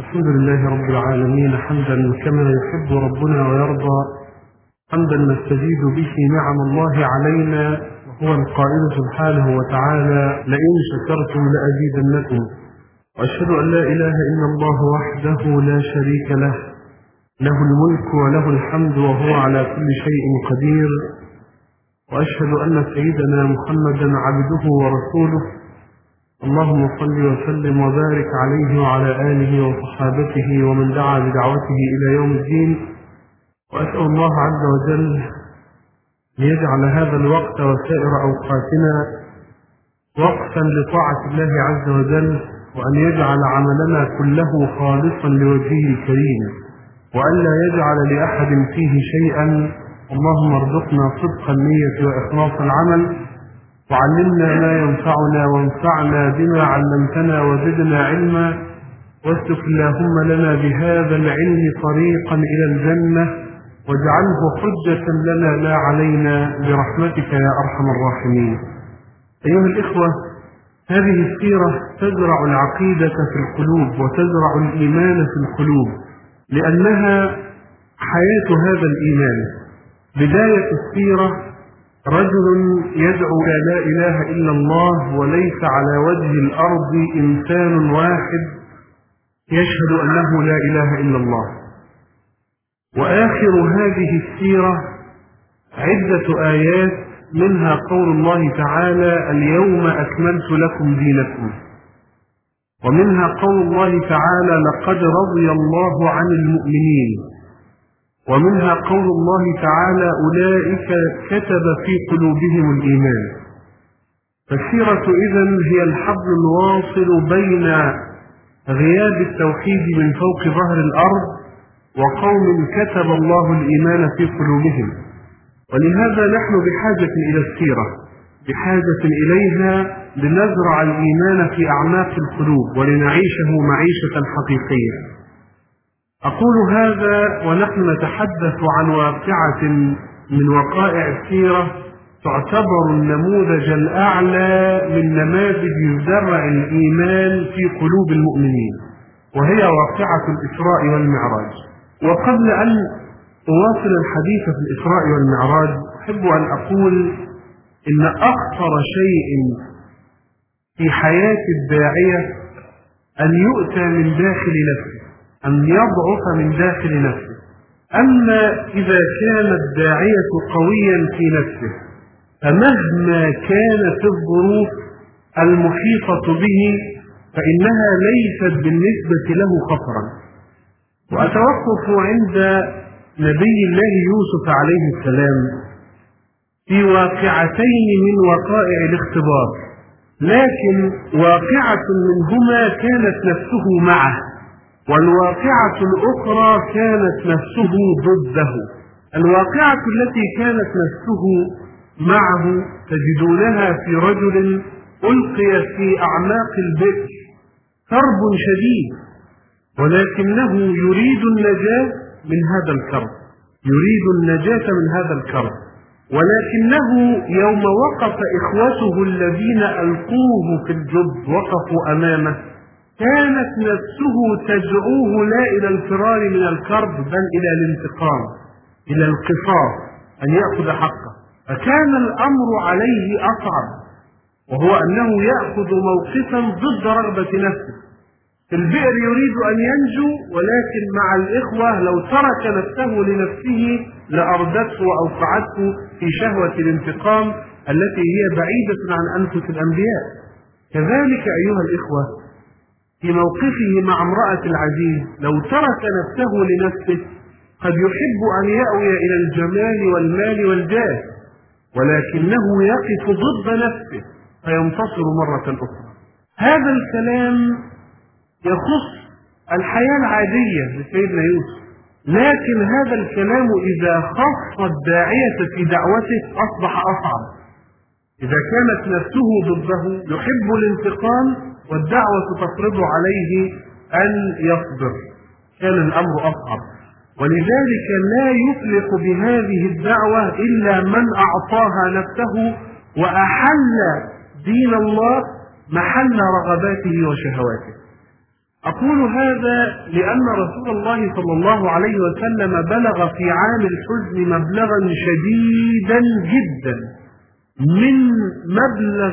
الحمد لله رب العالمين حمدا كما يحب ربنا ويرضى، حمدا نستزيد به نعم الله علينا، وهو القائل سبحانه وتعالى: لئن شكرتم لأزيدنكم. وأشهد أن لا إله إلا الله وحده لا شريك له، له الملك وله الحمد وهو على كل شيء قدير. وأشهد أن سيدنا محمدا عبده ورسوله، اللهم صل وسلم وبارك عليه وعلى آله وصحابته ومن دعا بدعوته إلى يوم الدين. وأسأل الله عز وجل ليجعل هذا الوقت وسائر أوقاتنا وقفا لطاعة الله عز وجل، وأن يجعل عملنا كله خالصا لوجهه الكريم، وأن لا يجعل لأحد فيه شيئا. اللهم ارزقنا صدق النية وإخلاص العمل، وعلمنا ما ينفعنا وانفعنا بما علمتنا وزدنا علما، واسلك اللهم لنا بهذا العلم طريقا إلى الجنة، واجعله حجة لنا لا علينا برحمتك يا أرحم الراحمين. أيها الإخوة، هذه السيرة تزرع العقيدة في القلوب وتزرع الإيمان في القلوب، لأنها حياة هذا الإيمان. بداية السيرة رجل يدعو لا إله إلا الله، وليس على وجه الأرض إنسان واحد يشهد أنه لا إله إلا الله. وآخر هذه السيرة عدة آيات، منها قول الله تعالى: اليوم أكملت لكم دينكم، ومنها قول الله تعالى: لقد رضي الله عن المؤمنين، ومنها قول الله تعالى: أولئك كتب في قلوبهم الإيمان. فالسيرة إذن هي الحبل الواصل بين غياب التوحيد من فوق ظهر الأرض وقوم كتب الله الإيمان في قلوبهم. ولهذا نحن بحاجة إلى السيرة، بحاجة إليها لنزرع الإيمان في أعماق القلوب ولنعيشه معيشة حقيقية. أقول هذا ونحن نتحدث عن واقعة من وقائع السيرة تعتبر النموذج الأعلى من نماذج زرع الإيمان في قلوب المؤمنين، وهي واقعة الإسراء والمعراج. وقبل أن أواصل الحديث في الإسراء والمعراج، أحب أن أقول إن أخطر شيء في حياة الداعية أن يؤتى من داخل نفسه، أن يضعف من داخل نفسه. أما إذا كان الداعية قويا في نفسه، فمهما كانت الظروف المحيطة به فإنها ليست بالنسبة له خطرا. وأتوقف عند نبي الله يوسف عليه السلام في واقعتين من وقائع الاختبار، لكن واقعة منهما كانت نفسه معه، والواقعة الأخرى كانت نفسه ضده. الواقعة التي كانت نفسه معه تجدونها في رجل ألقي في أعماق البئر، كرب شديد، ولكنه يريد النجاة من هذا الكرب، يريد النجاة من هذا الكرب. ولكنه يوم وقف إخوته الذين ألقوه في الجب وقفوا أمامه، كانت نفسه تدعوه لا إلى الفرار من الكرب، بل إلى الانتقام، إلى القصاص، أن يأخذ حقه. فكان الأمر عليه أصعب، وهو أنه يأخذ موقفا ضد رغبة نفسه. في البئر يريد أن ينجو، ولكن مع الإخوة لو ترك نفسه لنفسه لأردته وأوقعته في شهوة الانتقام التي هي بعيدة عن أنفس الأنبياء. كذلك أيها الإخوة، في موقفه مع امرأة العزيز لو ترك نفسه لنفسه قد يحب أن يأوي إلى الجمال والمال والجاه، ولكنه يقف ضد نفسه فينتصر مرة أخرى. هذا الكلام يخص الحياة العادية لسيدنا يوسف، لكن هذا الكلام إذا خص الداعية في دعوته أصبح أصعب. إذا كانت نفسه ضده يحب الانتقام والدعوة تفرض عليه أن يصبر، كان الأمر أصعب. ولذلك لا يفلح بهذه الدعوة إلا من أعطاها نفسه وأحل دين الله محل رغباته وشهواته. أقول هذا لأن رسول الله صلى الله عليه وسلم بلغ في عام الحزن مبلغا شديدا جدا من مبلغ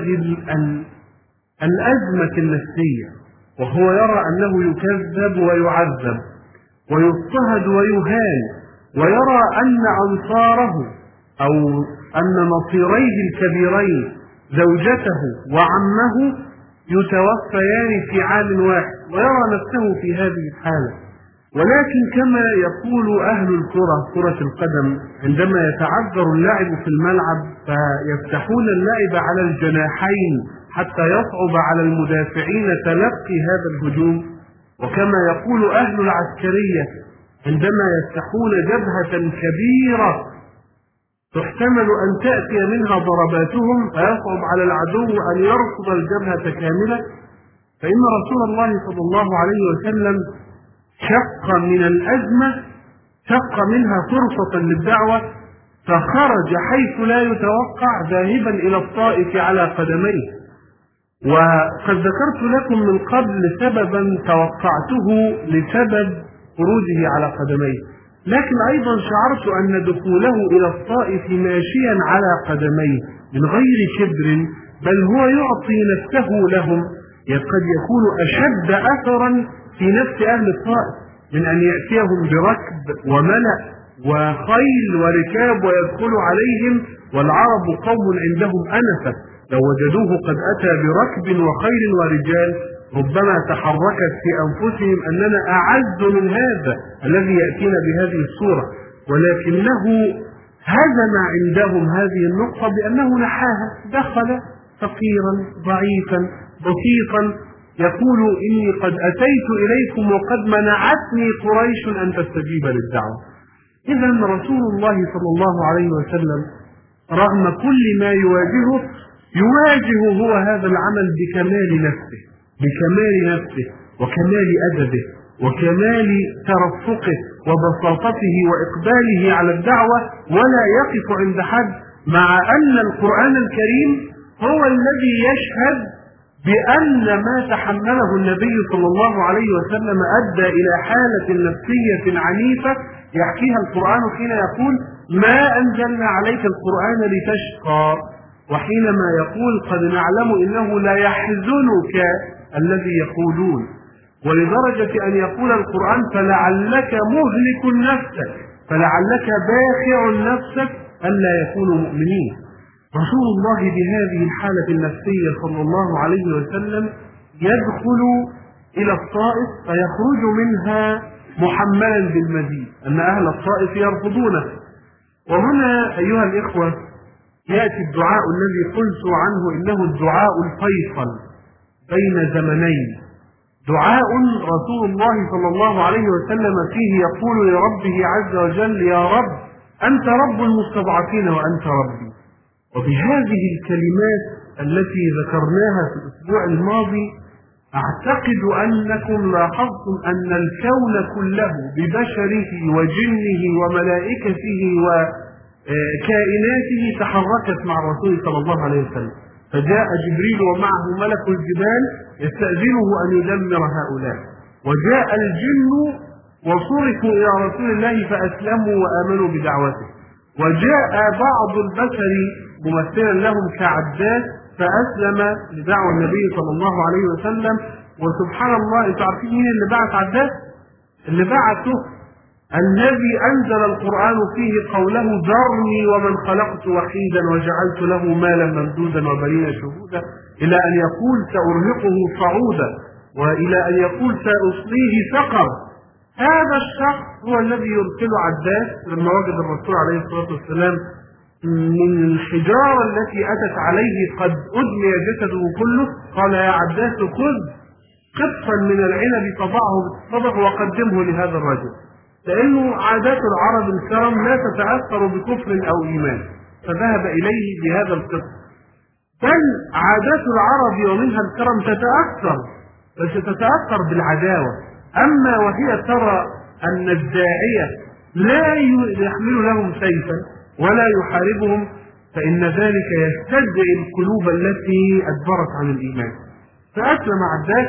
الأزمة النفسية، وهو يرى أنه يكذب ويعذب ويضطهد ويهان، ويرى أن أنصاره أو أن نصيريه الكبيرين زوجته وعمه يتوفيان في عام واحد، ويرى نفسه في هذه الحالة. ولكن كما يقول أهل كرة القدم عندما يتعذر اللعب في الملعب فيفتحون اللعب على الجناحين حتى يصعب على المدافعين تلقي هذا الهجوم، وكما يقول أهل العسكرية عندما يفتحون جبهة كبيرة تحتمل أن تأتي منها ضرباتهم فيصعب على العدو أن يرصد الجبهة كاملة، فإن رسول الله صلى الله عليه وسلم شق من الأزمة، شق منها فرصة للدعوة، فخرج حيث لا يتوقع ذاهبا إلى الطائف على قدميه. وقد ذكرت لكم من قبل سببا توقعته لسبب خروجه على قدميه، لكن أيضا شعرت أن دخوله إلى الطائف ماشيا على قدميه من غير كبر، بل هو يعطي نفسه لهم، قد يكون أشد أثرا في نفس أهل الطائف من أن يأتيهم بركب وملأ وخيل وركاب ويدخل عليهم، والعرب قوم عندهم أنفة، لو وجدوه قد أتى بركب وخيل ورجال ربما تحركت في أنفسهم أننا أعز من هذا الذي يأتينا بهذه الصورة، ولكنه هزم عندهم هذه النقطة بأنه نحاها، دخل فقيرا ضعيفا بسيطا يقول إني قد أتيت إليكم وقد منعتني قريش أن تستجيب للدعوة. إذا رسول الله صلى الله عليه وسلم رغم كل ما يواجه هو هذا العمل بكمال نفسه وكمال أدبه وكمال ترفقه وبساطته وإقباله على الدعوة، ولا يقف عند حد، مع أن القرآن الكريم هو الذي يشهد بأن ما تحمله النبي صلى الله عليه وسلم أدى إلى حالة نفسية عنيفة يحكيها القرآن حين يقول ما أنزلنا عليك القرآن لتشقى، وحينما يقول قد نعلم إنه لا يحزنك الذي يقولون، ولدرجة أن يقول القرآن فلعلك مهلك نفسك، فلعلك باخع نفسك ألا يكونوا مؤمنين. رسول الله بهذه الحالة النفسية صلى الله عليه وسلم يدخل إلى الطائف فيخرج منها محملا بالمزيد، أن أهل الطائف يرفضونه. وهنا أيها الإخوة يأتي الدعاء الذي قلت عنه إنه الدعاء الفيصل بين زمنين، دعاء رسول الله صلى الله عليه وسلم فيه يقول لربه عز وجل يا رب أنت رب المستضعفين وأنت ربي. وبهذه الكلمات التي ذكرناها في الأسبوع الماضي أعتقد أنكم لاحظتم أن الكون كله ببشره وجنه وملائكته وكائناته تحركت مع الرسول صلى الله عليه وسلم، فجاء جبريل ومعه ملك الجبال يستأذنه أن يدمر هؤلاء، وجاء الجن وصرفوا إلى رسول الله فأسلموا وآمنوا بدعوته، وجاء بعض البشر ممثلا لهم كعباس فأسلم لدعوة النبي صلى الله عليه وسلم. وسبحان الله، انتوا عارفين مين اللي بعث عباس؟ اللي بعثه الذي أنزل القرآن فيه قوله ذرني ومن خلقت وحيدا وجعلت له مالا ممدودا وبنين شهودا، إلى أن يقول سأرهقه صعودا، وإلى أن يقول سأصليه سقر. هذا الشخص هو الذي يرسل عباس لما وجد الرسول عليه الصلاة والسلام من الحجارة التي أتت عليه قد أدمي جسده كله، قال يا عباس خذ قطفا من العنب طبعه بالصبغ وقدمه لهذا الرجل، لأنه عادات العرب الكرم لا تتأثر بكفر أو إيمان، فذهب إليه بهذا القطف. بل عادات العرب ومنها الكرم تتأثر، بس تتأثر بالعداوة، أما وهي ترى أن الداعية لا يحمل لهم سيفا ولا يحاربهم فإن ذلك يستدعي القلوب التي أدبرت عن الإيمان. فأسلم عباس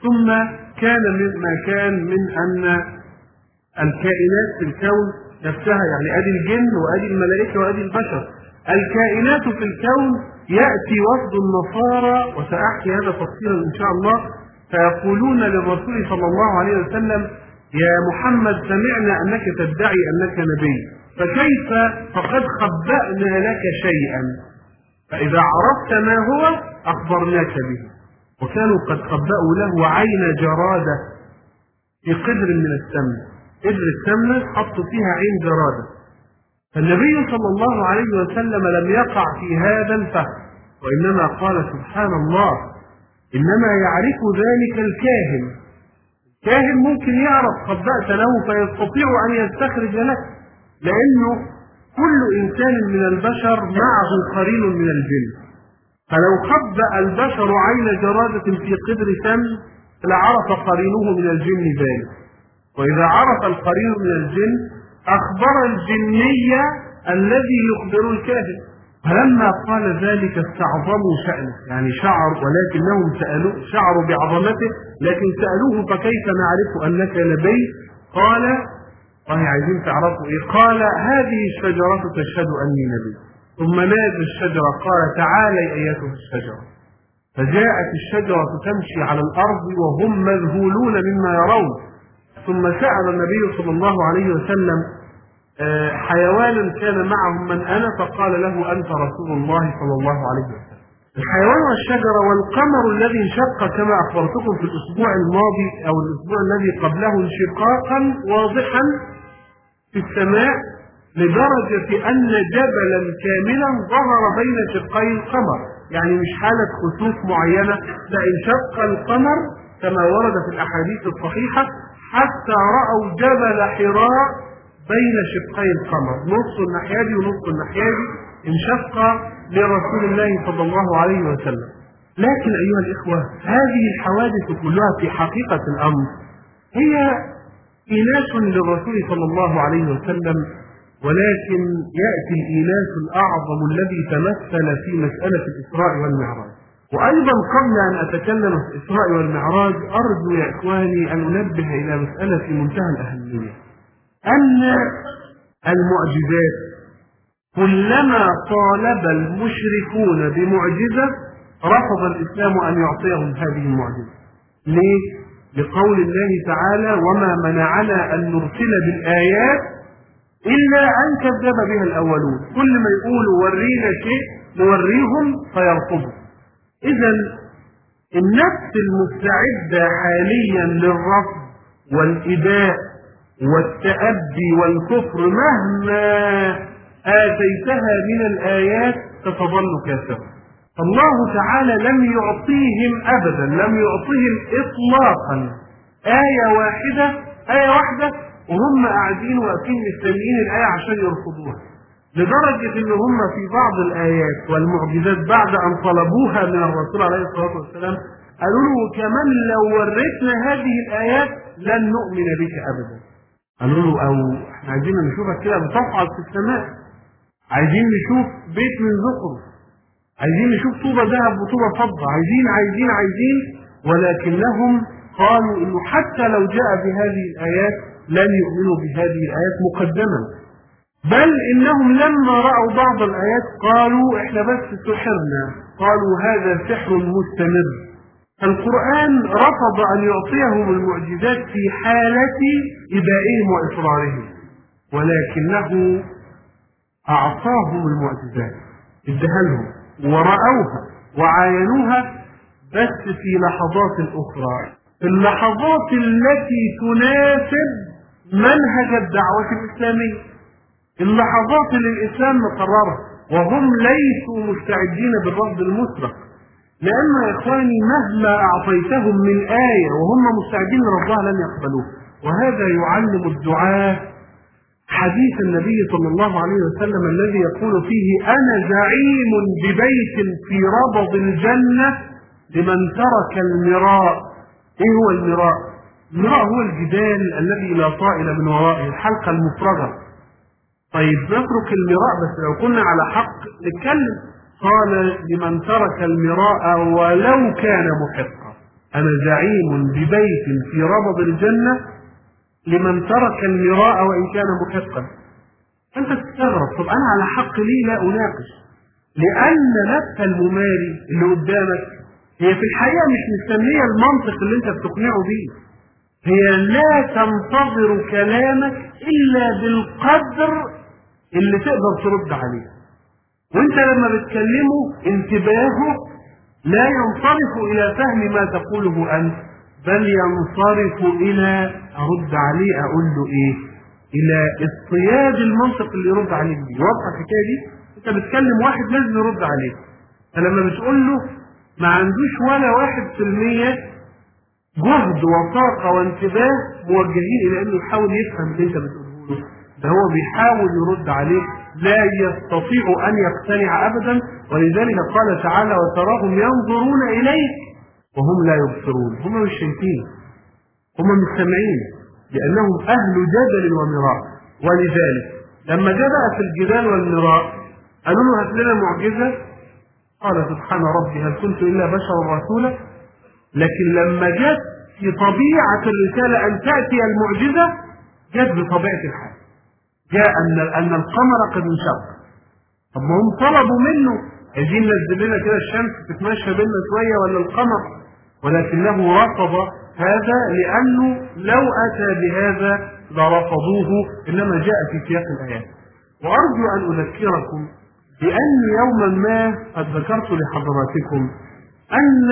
ثم كان مما كان من أن الكائنات في الكون نفسها، يعني أدي الجن وأدي الملائكة وأدي البشر، الكائنات في الكون يأتي وفد النصارى، وسأحكي هذا تفصيلا إن شاء الله، فيقولون للرسول صلى الله عليه وسلم: يا محمد سمعنا أنك تدعي أنك نبي، فكيف فقد خبأنا لك شيئا، فإذا عرفت ما هو أخبرناك به. وكانوا قد خبأوا له عين جرادة في قدر من السمن، قدر السمنة حطوا فيها عين جرادة. فالنبي صلى الله عليه وسلم لم يقع في هذا الفهم، وإنما قال: سبحان الله، إنما يعرف ذلك الكاهن. الكاهن ممكن يعرف خبأت له فيستطيع أن يستخرج لك، لأنه كل إنسان من البشر معه قرين من الجن، فلو خبأ البشر عين جرادة في قدر سمن لعرف قرينه من الجن ذلك، وإذا عرف القرين من الجن أخبر الجنية الذي يخبر الكاهن. فلما قال ذلك استعظموا شأنه، يعني ولكنهم شعروا بعظمته، لكن سألوه: فكيف نعرف أنك نبي؟ قال: عايزين تعرفوا إيه؟ قال: هذه الشجرة تشهد أني نبي. ثم نادى الشجرة قال: تعالي أيتها الشجرة. فجاءت الشجرة تمشي على الأرض وهم مذهولون مما يرون. ثم سأل النبي صلى الله عليه وسلم حيوانا كان معهم: من أنا؟ فقال له: أنت رسول الله صلى الله عليه وسلم. الحيوان والشجرة والقمر الذي انشق كما أخبرتكم في الأسبوع الماضي أو الأسبوع الذي قبله انشقاقا واضحا في السماء، لدرجة أن جبلا كاملا ظهر بين شقي القمر، يعني مش حالة خسوف معينة، لا، انشق القمر كما ورد في الأحاديث الصحيحة حتى رأوا جبل حراء بين شقي القمر، نص الناحية دي ونص الناحية دي، انشق لرسول الله صلى الله عليه وسلم. لكن أيها الإخوة، هذه الحوادث كلها في حقيقة الأمر هي إيناس للرسول صلى الله عليه وسلم، ولكن يأتي الإيناس الأعظم الذي تمثل في مسألة الإسراء والمعراج. وأيضا قبل أن أتكلم في الإسراء والمعراج أرجو يا إخواني أن أنبه إلى مسألة في منتهى الأهمية، أن المعجزات كلما طالب المشركون بمعجزة رفض الإسلام أن يعطيهم هذه المعجزة. ليه؟ لقول الله تعالى: وما منعنا أن نرسل بالآيات إلا أن كذب بها الأولون. كل ما يقولوا ورينا شيء نوريهم فيرفضوا. إذا النفس المستعدة حاليا للرفض والإباء والتأبي والكفر مهما آتيتها من الآيات تتظل كافرة. فالله تعالى لم يعطيهم أبدا، لم يعطيهم إطلاقا آية واحدة وهم قاعدين واقفين مستنيين الآية عشان يرفضوها، لدرجة إن هم في بعض الآيات والمعجزات بعد أن طلبوها من الرسول عليه الصلاة والسلام قالوا له: كمان لو ورثنا هذه الآيات لن نؤمن بك أبدا. قالوا له: أو احنا عايزين نشوفك كده بتصعد في السماء، عايزين نشوف بيت من زخرف، عايزين نشوف طوبة ذهب وطوبة فضة، عايزين، ولكنهم قالوا إنه حتى لو جاء بهذه الآيات لن يؤمنوا بهذه الآيات مقدما، بل إنهم لما رأوا بعض الآيات قالوا: إحنا بس سحرنا، قالوا هذا سحر مستمر. القرآن رفض أن يعطيهم المعجزات في حالة إبائهم وإصرارهم، ولكنه أعطاهم المعجزات، ادهلهم ورأوها وعاينوها، بس في لحظات أخرى، في اللحظات التي تناسب منهج الدعوة الإسلامية، اللحظات اللي الإسلام مقررها، وهم ليسوا مستعدين بالرفض المطلق. لأن يا إخواني مهما أعطيتهم من آية وهم مستعدين لرفضها لن يقبلوه. وهذا يعلم الدعاة حديث النبي صلى الله عليه وسلم الذي يقول فيه: أنا زعيم ببيت في ربض الجنة لمن ترك المراء. إيه هو المراء؟ المراء هو الجدال الذي لا طائل من ورائه، الحلقة المفرغة. طيب نترك المراء، بس لو كنا على حق نتكلم. قال: لمن ترك المراء ولو كان محقا. أنا زعيم ببيت في ربض الجنة لمن ترك المراء وإن كان محقا. أنت تستغرب، طب أنا على حق ليه لا أناقش؟ لأن نفس المماري اللي قدامك هي في الحقيقة مش مستنية المنطق اللي أنت بتقنعه بيه، هي لا تنتظر كلامك إلا بالقدر اللي تقدر ترد عليه. وأنت لما بتكلمه انتباهه لا ينصرف إلى فهم ما تقوله أنت، بل ينصرف إلى أرد عليه أقول له إيه، إلى اصطياد المنطق اللي يرد عليك دي. واضحة الحكاية دي؟ أنت بتكلم واحد لازم يرد عليك، فلما بتقول له ما عندوش ولا 1% جهد وطاقة وانتباه موجهين إلى إنه يحاول يفهم اللي أنت بتقوله له، ده هو بيحاول يرد عليك، لا يستطيع أن يقتنع أبدا. ولذلك قال تعالى وتراهم ينظرون إليك وهم لا يبصرون. هم مش شايفين، هم مش سامعين، لأنهم أهل جدل ومراء. ولذلك لما جاء بقى في الجدال والمراء قالوا له هات لنا معجزة، قال سبحان ربي هل كنت إلا بشرا رسولا. لكن لما جت في طبيعة الرسالة أن تأتي المعجزة جت بطبيعة الحال، جاء أن القمر قد انشق. طب ما هم طلبوا منه عايزين ننزل لنا كده الشمس تتمشى بينا شوية ولا القمر، ولكنه رفض هذا لأنه لو أتى بهذا لرفضوه، إنما جاء في سياق الآيات. وأرجو أن أذكركم بأن يوما ما قد ذكرت لحضراتكم أن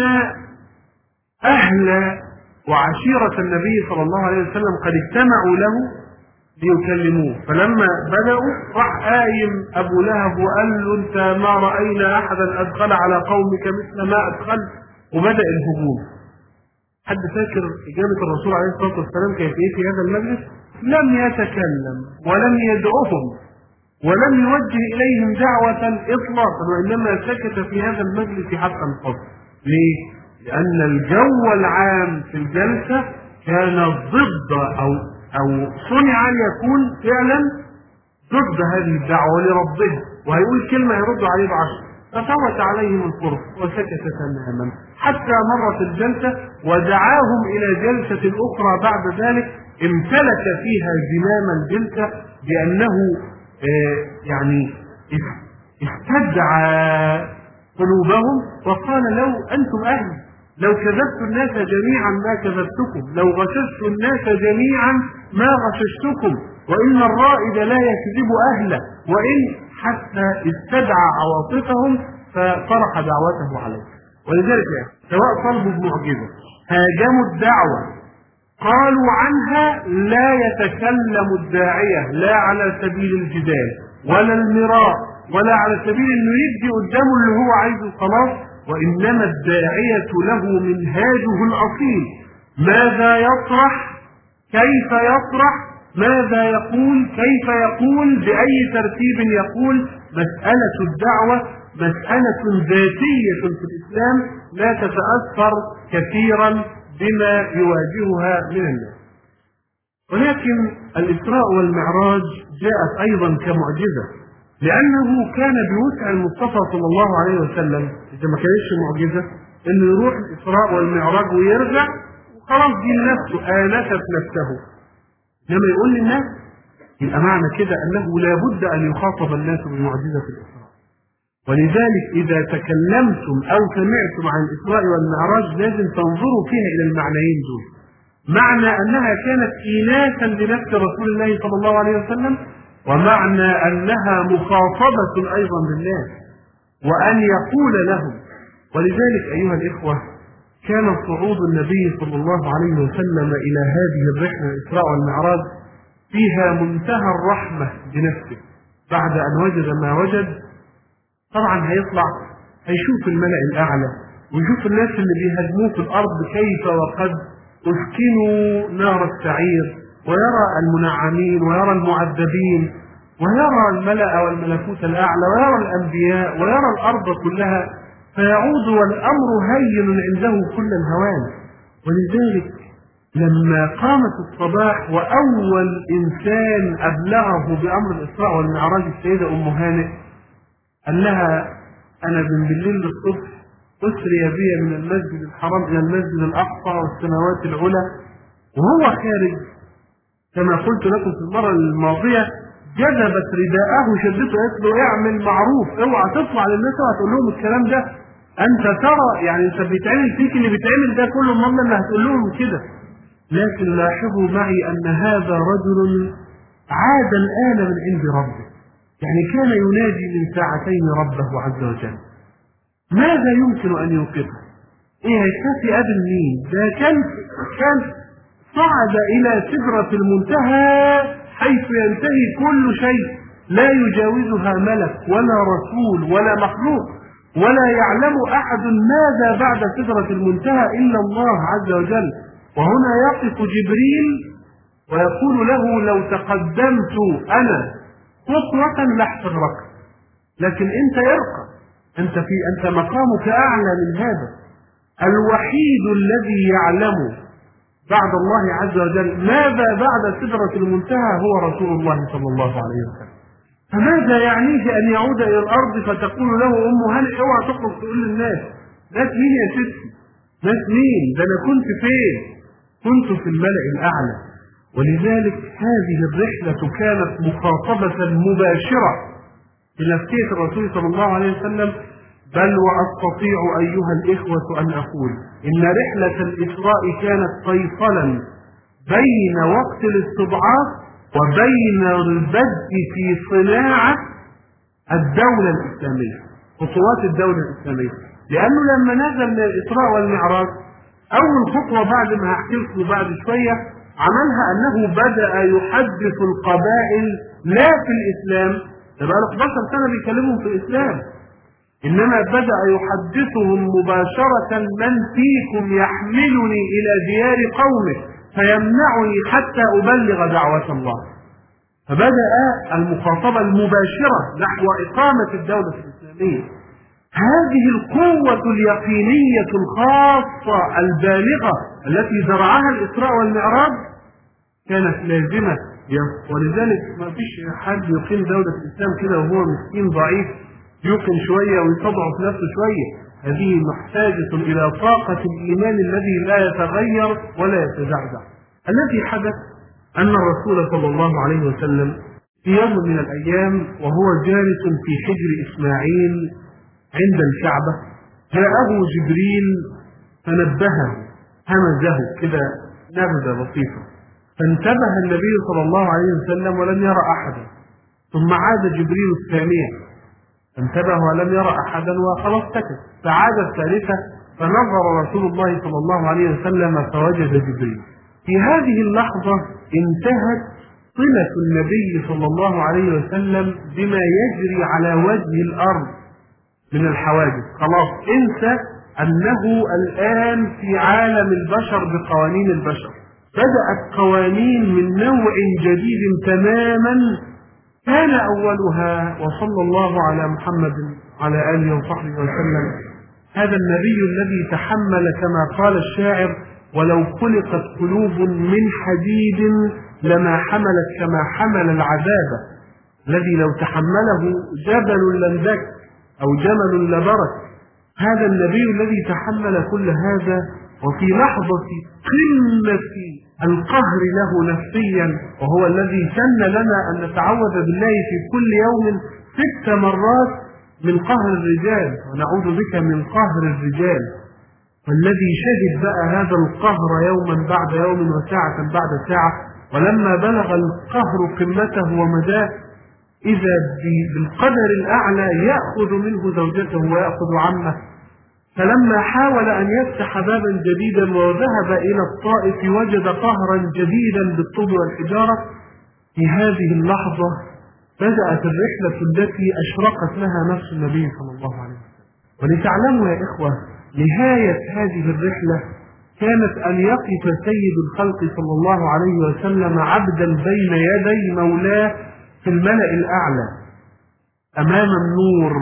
أهل وعشيرة النبي صلى الله عليه وسلم قد اجتمعوا له ليكلموه، فلما بدأوا راح قايم أبو لهب وقال له أنت ما رأينا أحدا أدخل على قومك مثل ما أدخلت، وبدأ الهجوم. حد فاكر إجابة الرسول عليه الصلاة والسلام كيف في هذا المجلس؟ لم يتكلم ولم يدعوهم ولم يوجه إليهم دعوة إطلاقا، وإنما سكت في هذا المجلس حتى انفضل. ليه؟ لأن الجو العام في الجلسة كان ضد أو صنع ليكون فعلا ضد هذه الدعوة لربها، وهيقول كلمة يرد عليه ب10، ففوت عليهم الفرصة وسكت تماما حتى مرت الجلسة، ودعاهم إلى جلسة أخرى بعد ذلك امتلك فيها زمام الجلسة بأنه يعني استدعى قلوبهم وقال لو أنتم أهل، لو كذبت الناس جميعا ما كذبتكم، لو غششت الناس جميعا ما غششتكم، وإن الرائد لا يكذب أهله، وإن حتى استدعى عواطفهم فطرح دعوته عليه. ولذلك سواء طلبوا بمعجزة هاجموا الدعوة قالوا عنها لا يتكلم الداعية لا على سبيل الجدال ولا المراء ولا على سبيل انه يدي قدامه اللي هو عايزه خلاص، وانما الداعية له منهاجه الاصيل، ماذا يطرح، كيف يطرح، ماذا يقول، كيف يقول، بأي ترتيب يقول. مسألة الدعوة مسألة ذاتية في الإسلام لا تتأثر كثيرا بما يواجهها من الناس. ولكن الإسراء والمعراج جاءت أيضا كمعجزة، لأنه كان بوسع المصطفى صلى الله عليه وسلم، إذا ما كانتش معجزة إنه يروح الإسراء والمعراج ويرجع وخلاص دي نفسه آنست نفسه، لما يقول للناس يبقى معنى كده أنه لا بد أن يخاطب الناس بمعجزة الإسراء. ولذلك إذا تكلمتم أو سمعتم عن الإسراء والمعراج لازم تنظروا فيها إلى المعنيين دول، معنى أنها كانت إيناسا لنفس رسول الله صلى الله عليه وسلم، ومعنى أنها مخاطبة أيضا للناس وأن يقول لهم. ولذلك أيها الإخوة كان صعود النبي صلى الله عليه وسلم إلى هذه الرحلة الإسراء والمعراج فيها منتهى الرحمة بنفسه. بعد أن وجد ما وجد طبعا هيطلع هيشوف الملأ الأعلى ويشوف الناس اللي بيهاجموه في الأرض كيف وقد أسكنوا نار السعير، ويرى المنعمين ويرى المعذبين ويرى الملأ والملكوت الأعلى ويرى الأنبياء ويرى الأرض كلها، فيعود والأمر هين عنده كل الهوان. ولذلك لما قامت الصباح وأول إنسان أبلغه بأمر الإسراء والمعراج السيدة أم هانئ، قال لها أنا من بالليل للصبح أسري بي من المسجد الحرام إلى المسجد الأقصى والسماوات العلى، وهو خارج كما قلت لكم في المرة الماضية جذبت رداءه شدته، قالت له اعمل معروف، اوعى تطلع للناس، اوعى تقول لهم الكلام ده، انت ترى يعني انت بيتعمل فيك اللي بيتعمل ده كله، امال اللي هتقول لهم كده. لكن لاحظوا معي ان هذا رجل عاد الان من عند ربه، يعني كان ينادي من ساعتين ربه عز وجل. ماذا يمكن ان يوقفه؟ ايه هيكفي قبل مين؟ ده كان صعد الى سدرة المنتهى حيث ينتهي كل شيء، لا يجاوزها ملك ولا رسول ولا مخلوق، ولا يعلم احد ماذا بعد سدرة المنتهى الا الله عز وجل. وهنا يقف جبريل ويقول له لو تقدمت انا خطوة لاحتضرك، لكن انت ارقى، انت مقامك اعلى من هذا. الوحيد الذي يعلم بعد الله عز وجل ماذا بعد سدرة المنتهى هو رسول الله صلى الله عليه وسلم. فماذا يعنيه ان يعود الى الارض فتقول له ام هانئ اوعى تخرج تقول للناس؟ ناس مين يا ستي؟ ناس مين؟ ده انا كنت فين؟ كنت في الملأ الاعلى. ولذلك هذه الرحلة كانت مخاطبة مباشرة بنفسية الرسول صلى الله عليه وسلم. بل وأستطيع أيها الإخوة أن أقول إن رحلة الإسراء كانت فيصلا بين وقت الاستضعاف وبين البدء في صناعة الدولة الإسلامية، خطوات الدولة الإسلامية. لأنه لما نزل من الإسراء والمعراج أول خطوة بعد ما هحكي لكم بعد شوية عملها أنه بدأ يحدث القبائل لا في الإسلام، ده بقى له 11 سنة بيكلمهم في الإسلام، إنما بدأ يحدثهم مباشرة من فيكم يحملني إلى ديار قومه فيمنعني حتى أبلغ دعوة الله. فبدأ المخاطبة المباشرة نحو إقامة الدولة الإسلامية. هذه القوة اليقينية الخاصة البالغة التي زرعها الإسراء والمعراج كانت لازمة، ولذلك ما فيش حد يقيم دولة الإسلام كده وهو مسكين ضعيف يوقن شوية ويتضعف نفسه شوية. هذه محتاجة إلى طاقة الإيمان الذي لا يتغير ولا يتزعزع. الذي حدث أن الرسول صلى الله عليه وسلم في يوم من الأيام وهو جالس في حجر إسماعيل عند الكعبة جاءه جبريل فنبهه، همزه كده نبذة بسيطة، فانتبه النبي صلى الله عليه وسلم ولم يرى أحدا. ثم عاد جبريل الثانية انتبه ولم يرى احدا وخلاص سكت، فعاد الثالثة فنظر رسول الله صلى الله عليه وسلم فوجد جبريل. في هذه اللحظة انتهت صلة النبي صلى الله عليه وسلم بما يجري على وجه الارض من الحوادث، خلاص انسى انه الان في عالم البشر بقوانين البشر، بدأت قوانين من نوع جديد تماما كان أولها وصلى الله على محمد على آله وصحبه وسلم هذا النبي الذي تحمل كما قال الشاعر ولو خلقت قلوب من حديد لما حملت كما حمل العذاب، الذي لو تحمله جبل لندك أو جمل لبرك. هذا النبي الذي تحمل كل هذا وفي لحظة قمة القهر له نفسيا، وهو الذي سن لنا أن نتعوذ بالله في كل يوم 6 مرات من قهر الرجال ونعوذ بك من قهر الرجال. والذي شهد بقى هذا القهر يوما بعد يوم وساعة بعد ساعة، ولما بلغ القهر قمته ومداه إذا بالقدر الأعلى يأخذ منه زوجته ويأخذ عمه. فلما حاول أن يفتح بابا جديدا وذهب إلى الطائف وجد قهرا جديدا بالطوب والحجارة. في هذه اللحظة بدأت الرحلة التي أشرقت لها نفس النبي صلى الله عليه وسلم. ولتعلموا يا إخوة نهاية هذه الرحلة كانت أن يقف سيد الخلق صلى الله عليه وسلم عبدا بين يدي مولاه في الملأ الأعلى أمام النور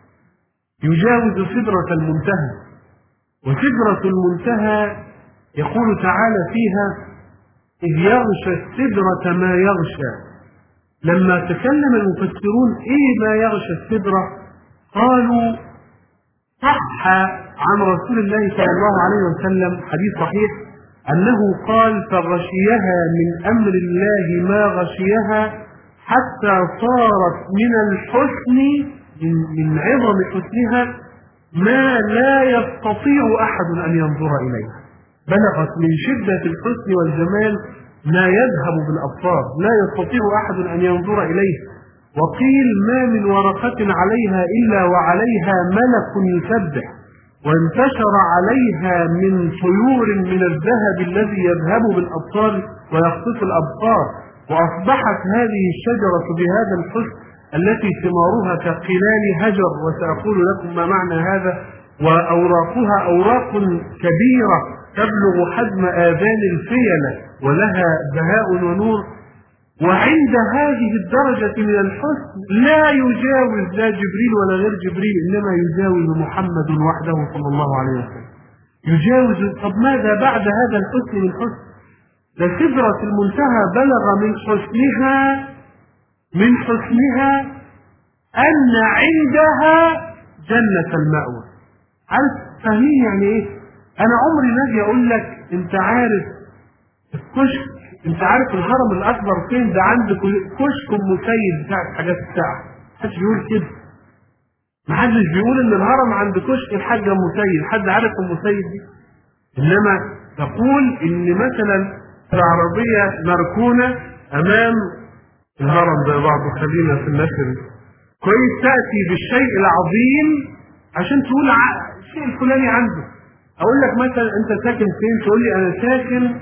يجاوز سدرة المنتهى. وسدرة المنتهى يقول تعالى فيها إذ يغشى السدرة ما يغشى. لما تكلم المفسرون إيه ما يغشى السدرة قالوا صح عن رسول الله صلى الله عليه وسلم حديث صحيح أنه قال: فغشيها من أمر الله ما غشيها حتى صارت من الحسن، من عظم حسنها، ما لا يستطيع أحد أن ينظر إليها. بلغت من شدة الحسن والجمال ما يذهب بالأبصار، لا يستطيع أحد أن ينظر إليه. وقيل: ما من ورقة عليها إلا وعليها ملك يسبح، وانتشر عليها من طيور من الذهب الذي يذهب بالأبصار ويخطف الأبصار. وأصبحت هذه الشجرة بهذا الحسن التي ثمارها كقلال هجر، وسأقول لكم ما معنى هذا، وأوراقها أوراق كبيرة تبلغ حجم آذان الفيلة ولها بهاء ونور. وعند هذه الدرجة من الحسن لا يجاوز لا جبريل ولا غير جبريل، إنما يجاوز محمد وحده صلى الله عليه وسلم. يجاوز. طب ماذا بعد هذا الحسن من حسن؟ لسدرة المنتهى بلغ من حسنها أن عندها جنة المأوى. عارف فاهمين يعني إيه؟ أنا عمري ما أجي أقول لك أنت عارف الكشك، أنت عارف الهرم الأكبر فين؟ ده عند كشك مسيد بتاع حاجات الساعة. محدش بيقول كده. محدش بيقول إن الهرم عند كشك الحاجة مسيد. حد عارف المسيد دي؟ إنما تقول إن مثلا العربية مركونة أمام الهرم ده بعض، خلينا في النشر كويس، تأتي بالشيء العظيم عشان تقول الشيء الفلاني عنده. أقول لك مثلا أنت ساكن فين؟ تقول لي أنا ساكن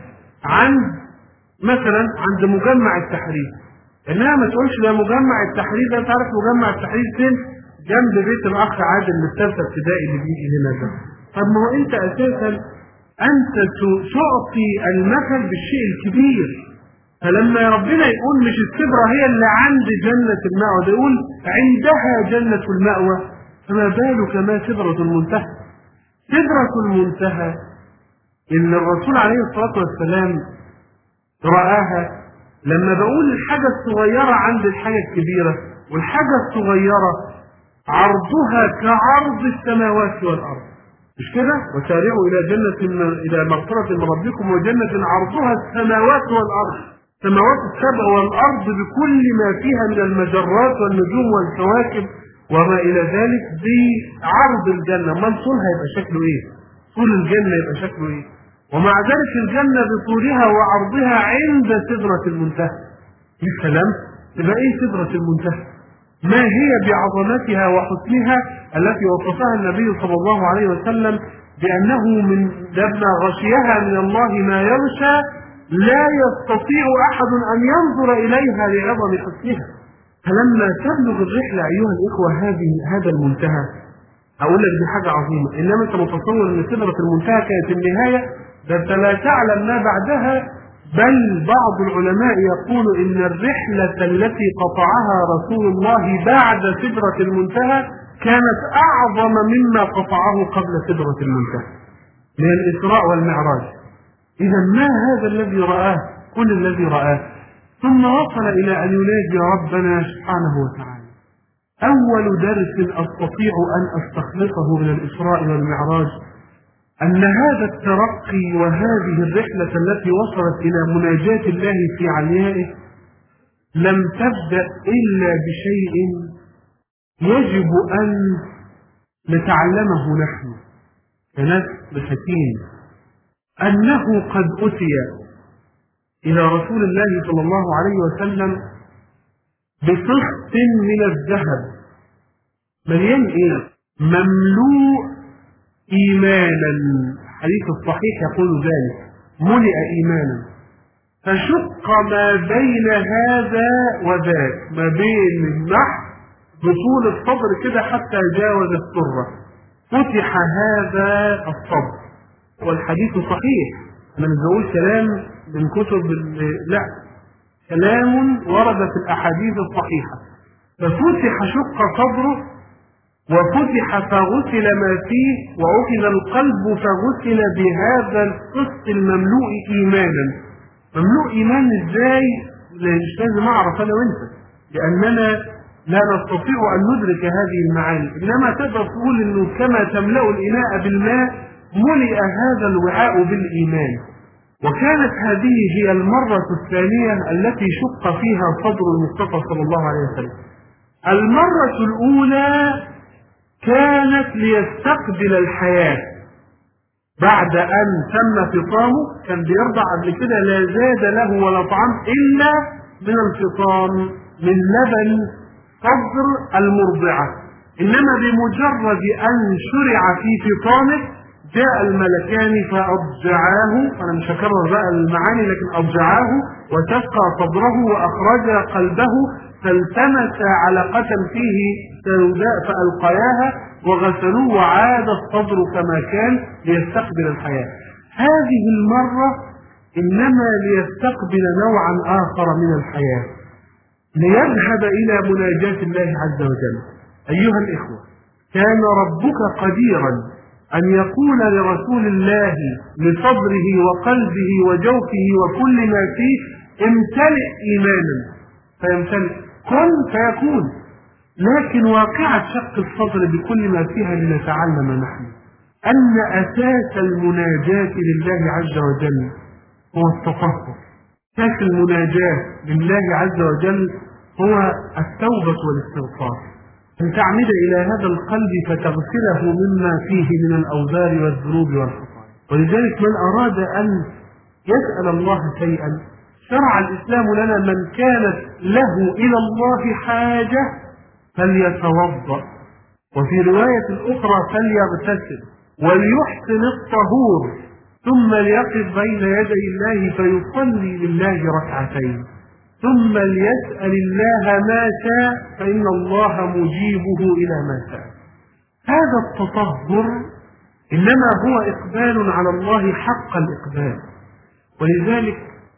عند مجمع التحرير. إنها ما تقولش ده مجمع التحرير ده. تعرف مجمع التحرير فين؟ جنب بيت الأخ عادل اللي في ثالثة ابتدائي اللي بيجي هنا ده. طب ما هو أنت أساسا أنت تعطي المثل بالشيء الكبير. فلما ربنا يقول مش السدرة هي اللي عند جنة المأوى، ده يقول عندها جنة المأوى، فما بالك ما سدرة المنتهى؟ سدرة المنتهى إن الرسول عليه الصلاة والسلام رآها. لما بقول الحاجة الصغيرة عند الحاجة الكبيرة، والحاجة الصغيرة عرضها كعرض السماوات والأرض، مش كده؟ وسارعوا إلى مغفرة من ربكم وجنة عرضها السماوات والأرض، السماوات السبع والأرض بكل ما فيها من المجرات والنجوم والكواكب وما إلى ذلك. دي عرض الجنة. من طولها يبقى شكله إيه؟ طول الجنة يبقى شكله إيه؟ ومع ذلك الجنة بطولها وعرضها عند سدرة المنتهى. مش كلام؟ تبقى إيه سدرة المنتهى؟ ما هي بعظمتها وحسنها التي وصفها النبي صلى الله عليه وسلم بأنه لما غشيها من الله ما يغشى لا يستطيع أحد أن ينظر إليها لعظم حسنها. فلما تبلغ الرحلة أيها الإخوة هذا المنتهى، أقول لك دي حاجة عظيمة. إنما أنت متصور أن سدرة المنتهى كانت النهاية، ده أنت لا تعلم ما بعدها. بل بعض العلماء يقول إن الرحلة التي قطعها رسول الله بعد سدرة المنتهى كانت أعظم مما قطعه قبل سدرة المنتهى من الإسراء والمعراج. إذا ما هذا الذي رآه؟ كل الذي رآه. ثم وصل إلى أن يناجي ربنا سبحانه وتعالى. أول درس أستطيع أن أستخلصه من الإسراء والمعراج أن هذا الترقي وهذه الرحلة التي وصلت إلى مناجاة الله في عليائه لم تبدأ إلا بشيء يجب أن نتعلمه نحن كناس مساكين، أنه قد أتي إلى رسول الله صلى الله عليه وسلم بسخط من الذهب مليان إيه؟ مملوء إيمانا. الحديث الصحيح يقول ذلك، ملئ إيمانا. فشق ما بين هذا وذاك، ما بين النحر بطول الصدر كده حتى جاوز السرة، فتح هذا الصدر. والحديث صحيح، أنا مش بقول كلام من كتب، لا، كلام ورد في الأحاديث الصحيحة. ففتح شق صدره وفتح فغسل ما فيه، وأخذ القلب فغسل بهذا القسط المملوء إيمانا. مملوء إيمان إزاي؟ مش لازم أعرف أنا وأنت، لأننا لا نستطيع أن ندرك هذه المعاني، إنما تقدر تقول إنه كما تملأ الإناء بالماء ملئ هذا الوعاء بالإيمان. وكانت هذه هي المرة الثانية التي شق فيها صدر المصطفى صلى الله عليه وسلم. المرة الأولى كانت ليستقبل الحياة بعد أن تم فطامه، كان بيرضع قبل كده لا زاد له ولا طعام إلا من الفطام من لبن صدر المرضعة، إنما بمجرد أن شرع في فطامه جاء الملكان فأضجعاه، أنا مش هكرر بقى المعاني لكن أضجعاه وتسقى صدره وأخرج قلبه، فالتمس علقة فيه سوداء فألقياها وغسلوه وعاد الصدر كما كان ليستقبل الحياة. هذه المرة إنما ليستقبل نوعا آخر من الحياة، ليذهب إلى مناجاة الله عز وجل. أيها الإخوة، كان ربك قديرا أن يقول لرسول الله لصدره وقلبه وجوفه وكل ما فيه امتلئ إيمانا فيمتلئ، كن فيكون. لكن واقعة شق الصدر بكل ما فيها لنتعلم نحن أن أساس المناجاة لله عز وجل هو التطهر. أساس المناجاة لله عز وجل هو التوبة والاستغفار، أن تعمد إلى هذا القلب فتغسله مما فيه من الأوزار والذنوب والخطايا. ولذلك من أراد أن يسأل الله شيئا شرع الإسلام لنا من كانت له إلى الله حاجة فليتوضأ، وفي رواية أخرى فليغتسل وليحسن الطهور ثم ليقف بين يدي الله فيصلي لله ركعتين ثم ليسأل الله ما شاء فإن الله مجيبه إلى ما شاء. هذا التطهر إنما هو إقبال على الله حق الإقبال. ولذلك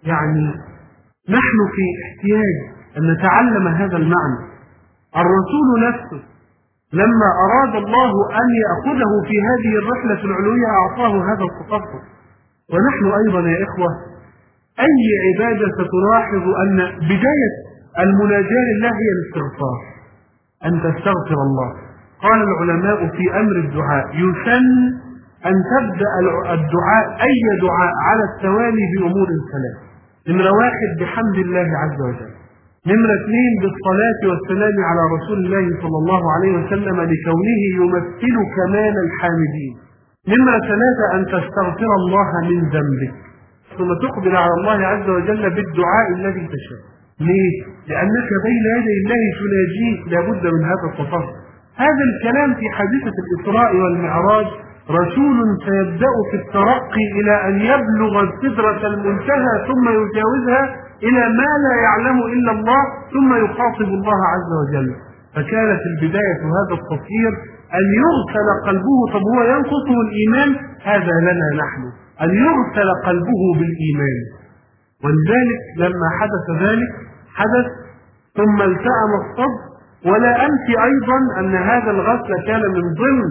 نحن في احتياج أن نتعلم هذا المعنى. الرسول نفسه لما أراد الله أن يأخذه في هذه الرحلة العلوية أعطاه هذا التطهر. ونحن أيضا يا إخوة أي عبادة ستلاحظ أن بداية المناجاة لله هي الاستغفار، أن تستغفر الله. قال العلماء في أمر الدعاء يسن أن تبدأ الدعاء أي دعاء على التوالي بأمور ثلاث: نمرة 1 بحمد الله عز وجل، نمرة 2 بالصلاة والسلام على رسول الله صلى الله عليه وسلم لكونه يمثل كمال الحامدين، نمرة 3 أن تستغفر الله من ذنبك، ثم تقبل على الله عز وجل بالدعاء الذي تشاء. ليه؟ لأنك بين يدي الله تناجيه، لابد من هذا التطهر. هذا الكلام في حادثة الإسراء والمعراج، رسول سيبدأ في الترقي إلى أن يبلغ السدرة المنتهى ثم يجاوزها إلى ما لا يعلم إلا الله ثم يخاطب الله عز وجل. فكانت البداية هذا التطهير أن يغسل قلبه. طب هو ينقصه الإيمان؟ هذا لنا نحن، أن يغسل قلبه بالإيمان. ولذلك لما حدث ذلك حدث ثم التأم الصدر. ولا أنسي أيضا أن هذا الغسل كان من ضمن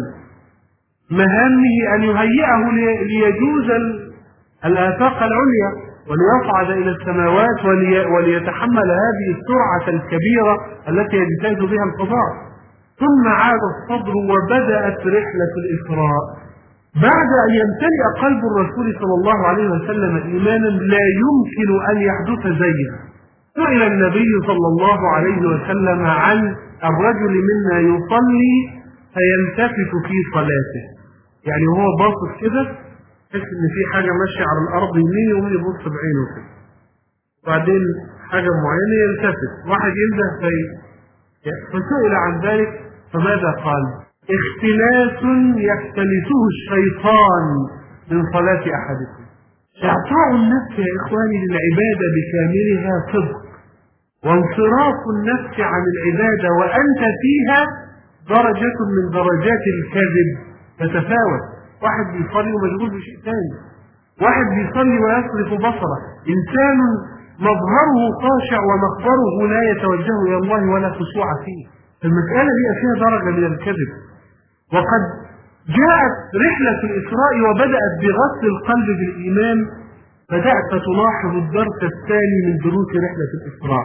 مهامه أن يهيئه ليجوز الآفاق العليا وليصعد إلى السماوات وليتحمل هذه السرعة الكبيرة التي يجتاز بها الفضاء. ثم عاد الصدر وبدأت رحلة الإسراء. بعد أن يمتلئ قلب الرسول صلى الله عليه وسلم إيمانا لا يمكن أن يحدث زيه. سئل النبي صلى الله عليه وسلم عن الرجل منا يصلي فيلتفت في صلاته، يعني هو باصص كده تحس ان في حاجه ماشيه على الارض يمين يقوم يبص بعينه كده، وبعدين حاجه معينه يلتفت، واحد ينده فسئل عن ذلك فماذا قال؟ اختلاس يختلسه الشيطان من صلاه احدكم. اعطاء النفس يا اخواني للعباده بكاملها صدق، وانصراف النفس عن العباده وانت فيها درجه من درجات الكذب تتفاوت. واحد بيصلي ومشغول بشيء ثاني، واحد بيصلي ويصرف بصره، انسان مظهره خاشع ومخبره لا يتوجه الى الله ولا خشوع فيه. المساله دي فيها درجه من الكذب. وقد جاءت رحلة الإسراء وبدأت بغسل القلب بالإيمان. بدأت تلاحظ الدرس الثاني من دروس رحلة الإسراء.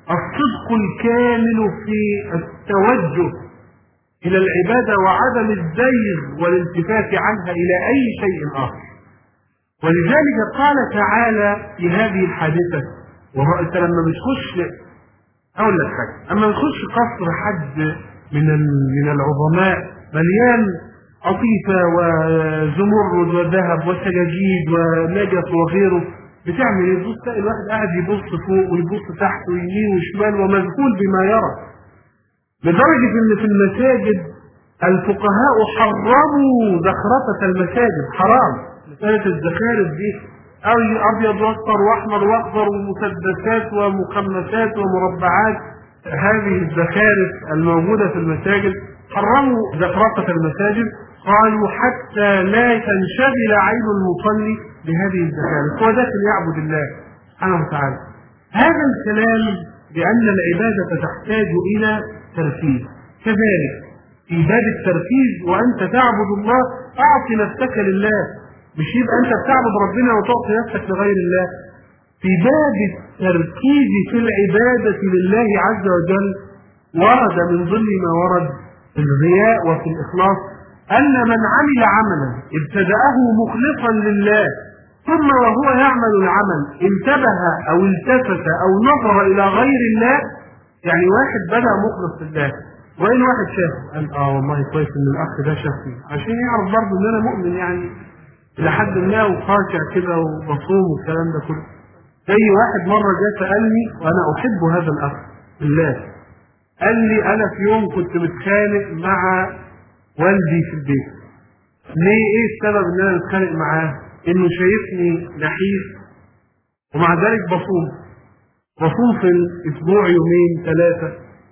الصدق الكامل في التوجه إلى العبادة وعدم الزيغ والالتفات عنها إلى أي شيء آخر. ولذلك قال تعالى في هذه الحادثة، أنت لما بتخش أقول لك حاجة، أما نخش قصر حد من العظماء مليان قطيفة وزمرد وذهب وسجاجيد ونجف وغيره، بتعمل ايه؟ تبص تلاقي الواحد قاعد يبص فوق ويبص تحت ويمين وشمال ومذهول بما يرى، لدرجة ان في المساجد الفقهاء حرموا زخرفة المساجد، حرام مسألة الزخارف دي، ابيض واصفر واحمر واخضر ومسدسات ومخمسات ومربعات، هذه الزخارف الموجودة في المساجد حرموا زخرفة المساجد، قالوا حتى لا تنشغل عين المصلي بهذه الزخارف، هو داخل يعبد الله سبحانه وتعالى. هذا الكلام بأن العبادة تحتاج إلى تركيز، كذلك في باب التركيز وأنت تعبد الله أعطي نفسك لله، مش يبقى أنت بتعبد ربنا وتعطي نفسك لغير الله. في باب التركيز في العبادة لله عز وجل ورد من ضمن ما ورد في الرياء وفي الإخلاص أن من عمل عملا ابتدأه مخلصا لله ثم وهو يعمل العمل انتبه أو التفت أو نظر إلى غير الله، يعني واحد بدأ مخلص لله وإن واحد شافه قال والله كويس إن الأخ ده شافني عشان يعرف برضه إن أنا مؤمن يعني إلى حد ما وخاشع كده وبصوم والكلام ده كله. زي واحد مرة جاء سألني وأنا أحب هذا الأخ بالله، قال لي أنا في يوم كنت متخانق مع والدي في البيت. ليه؟ إيه السبب إن أنا متخانق معاه؟ إنه شايفني نحيف ومع ذلك بصوم في الأسبوع يومين ثلاثة.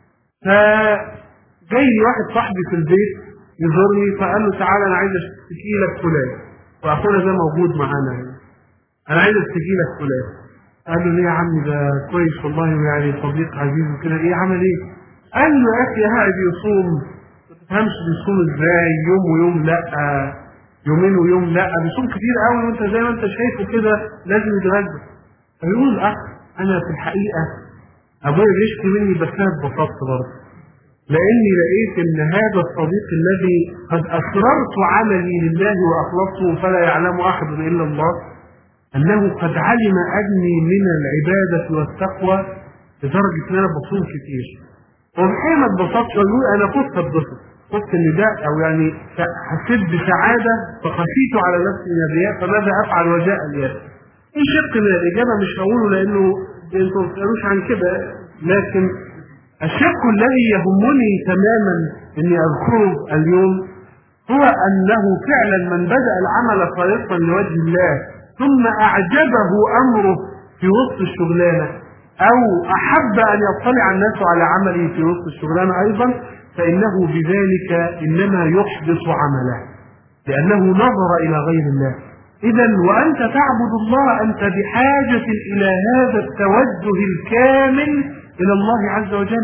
فجاي لي واحد صاحبي في البيت يزورني فقال له تعالى أنا عايز أشتكي لك فلان، وأخونا ده موجود معانا هنا، أنا عايز أشتكي لك فلان. قال له ليه يا عمي ده كويس والله ويعني صديق عزيز وكده، إيه عمل إيه؟ قال له يا أخي قاعد يصوم، ما تفهمش بيصوم إزاي، يوم ويوم لأ، يومين ويوم لأ، بيصوم كتير قوي وأنت زي ما أنت شايفه كده لازم يتغدى. فيقول الأخ أنا في الحقيقة أبويا بيشكي مني بس أنا اتبسطت برضه، لأني لقيت إن هذا الصديق الذي قد أسررت عملي لله وأخلصته فلا يعلم أحد إلا الله، أنه قد علم أني من العبادة والتقوى لدرجة إن أنا بصوم كتير. والحقيقة ما اتبسطتش، ويقول أنا كنت اتبسط، قلت إن ده أو يعني حسيت بسعادة فخشيت على نفسي من الرياء فماذا أفعل وجاء الياس. إيه شق من الإجابة مش هقوله لأنه أنتم ما تسألوش عن كده، لكن الشق الذي يهمني تماما إني أذكره اليوم هو أنه فعلا من بدأ العمل خالصا لوجه الله ثم أعجبه أمره في وسط الشغلانة أو أحب أن يطلع الناس على عمله في وسط الشغلانة أيضا، فإنه بذلك إنما يحبط عمله لأنه نظر إلى غير الله. إذا وأنت تعبد الله أنت بحاجة إلى هذا التوجه الكامل إلى الله عز وجل.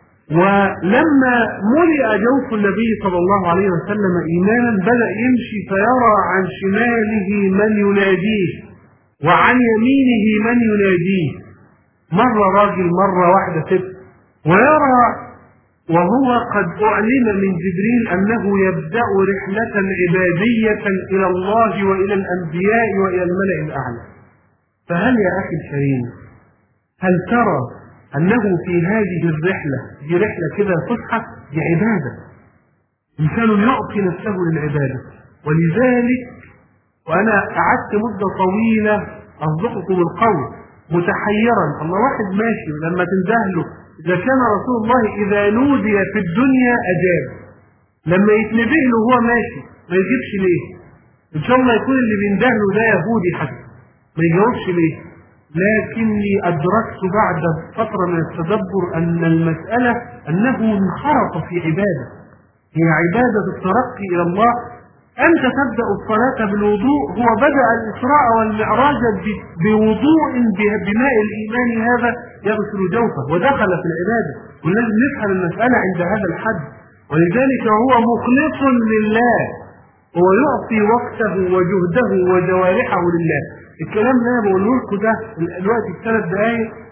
ولما ملئ جوف النبي صلى الله عليه وسلم إيمانا بدأ يمشي فيرى عن شماله من يناديه وعن يمينه من يناديه، مرة راجل مرة واحدة ست، ويرى وهو قد أعلم من جبريل أنه يبدأ رحلة عبادية إلى الله وإلى الأنبياء وإلى الملأ الأعلى. فهل يا أخي الكريم هل ترى أنه في هذه الرحلة دي رحلة كده فسحة، دي عبادة، إنسان يعطي نفسه للعبادة. ولذلك وأنا قعدت مدة طويلة أصدقكم القول متحيرا، الله واحد ماشي لما تنزهله إذا كان رسول الله إذا نودي في الدنيا أجاب، لما يتنبه له هو ماشي ما يجيبش ليه؟ إن شاء الله يكون اللي بيندهله ده يهودي حتى ما يجاوبش ليه؟ لكني أدركت بعد فترة من التدبر أن المسألة أنه انخرط في عبادة، هي عبادة الترقي إلى الله. أنت تبدأ الصلاة بالوضوء، هو بدأ الإسراء والمعراج بوضوء بماء الإيمان هذا يغسل جوفه ودخل في العبادة، ولازم نفهم المسألة عند هذا الحد. ولذلك هو مخلص لله، هو يعطي وقته وجهده وجوارحه لله. الكلام اللي انا بقوله لكم ده دلوقتي في 3 دقايق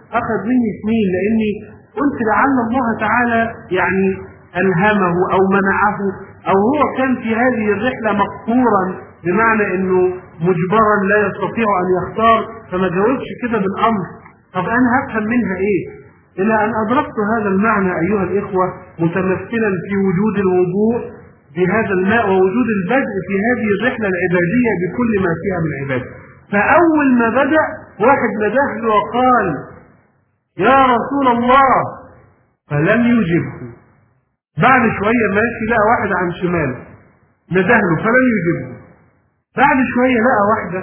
أخذ مني سنين، لأني قلت لعل الله تعالى يعني ألهمه أو منعه، أو هو كان في هذه الرحلة مقهورا بمعنى أنه مجبرا لا يستطيع أن يختار، فما جاوبش كده بالأمر. طب أنا هفهم منها إيه؟ إلى أن أدركت هذا المعنى أيها الإخوة متمثلا في وجود الوضوء بهذا الماء ووجود البدء في هذه الرحلة العبادية بكل ما فيها من عبادة. فأول ما بدأ واحد نده وقال يا رسول الله، فلم يجبه. بعد شوية ماشي لقى واحد عن شماله ندهله فلم يجبه. بعد شوية لقى واحدة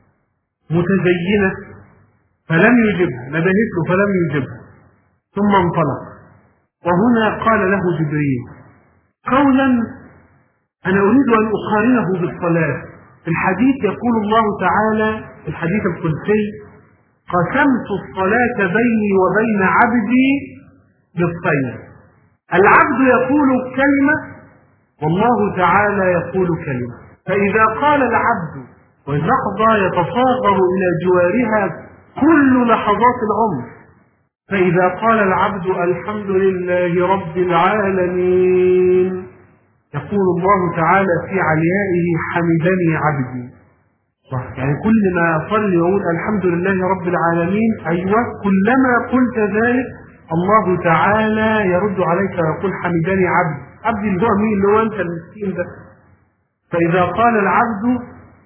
متزينة فلم يجبه، ندهته فلم يجبه، ثم انطلق. وهنا قال له جبريل قولا أنا أريد أن أقارنه بالصلاة. في الحديث يقول الله تعالى في الحديث القدسي قسمت الصلاة بيني وبين عبدي بالصيام. العبد يقول كلمة والله تعالى يقول كلمة، فإذا قال العبد واللحظة يتصاغر إلى جوارها كل لحظات العمر، فإذا قال العبد الحمد لله رب العالمين يقول الله تعالى في عليائه حمدني عبدي. يعني كل ما أصلي وأقول الحمد لله رب العالمين، أيوة كلما قلت ذلك الله تعالى يرد عليك ويقول حمدني عبدي. عبدي اللي هو مين؟ اللي هو أنت المسكين ده. فإذا قال العبد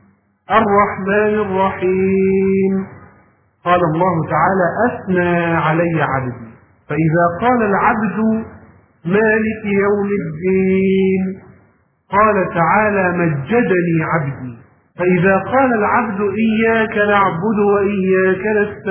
الرحمن الرحيم قال الله تعالى أثنى علي عبدي. فإذا قال العبد مالك يوم الدين قال تعالى مجدني عبدي. فإذا قال العبد إياك نعبد وإياك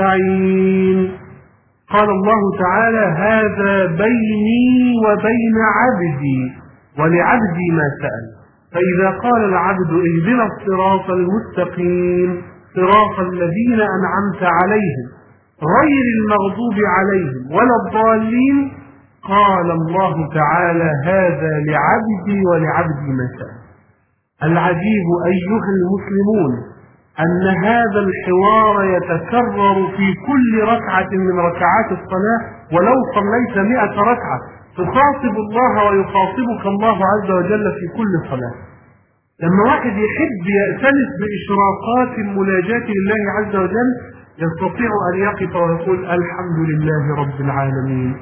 نستعين قال الله تعالى هذا بيني وبين عبدي ولعبدي ما سأل. فإذا قال العبد اهدنا الصراط المستقيم صراط الذين أنعمت عليهم غير المغضوب عليهم ولا الضالين قال الله تعالى هذا لعبدي ولعبدي ما سأل. العجيب أيها المسلمون أن هذا الحوار يتكرر في كل ركعة من ركعات الصلاة، ولو صليت 100 ركعة تخاطب الله ويخاطبك الله عز وجل في كل صلاة. لما واحد يحب يأتلف بإشراقات المناجاة لله عز وجل يستطيع أن يقف ويقول الحمد لله رب العالمين،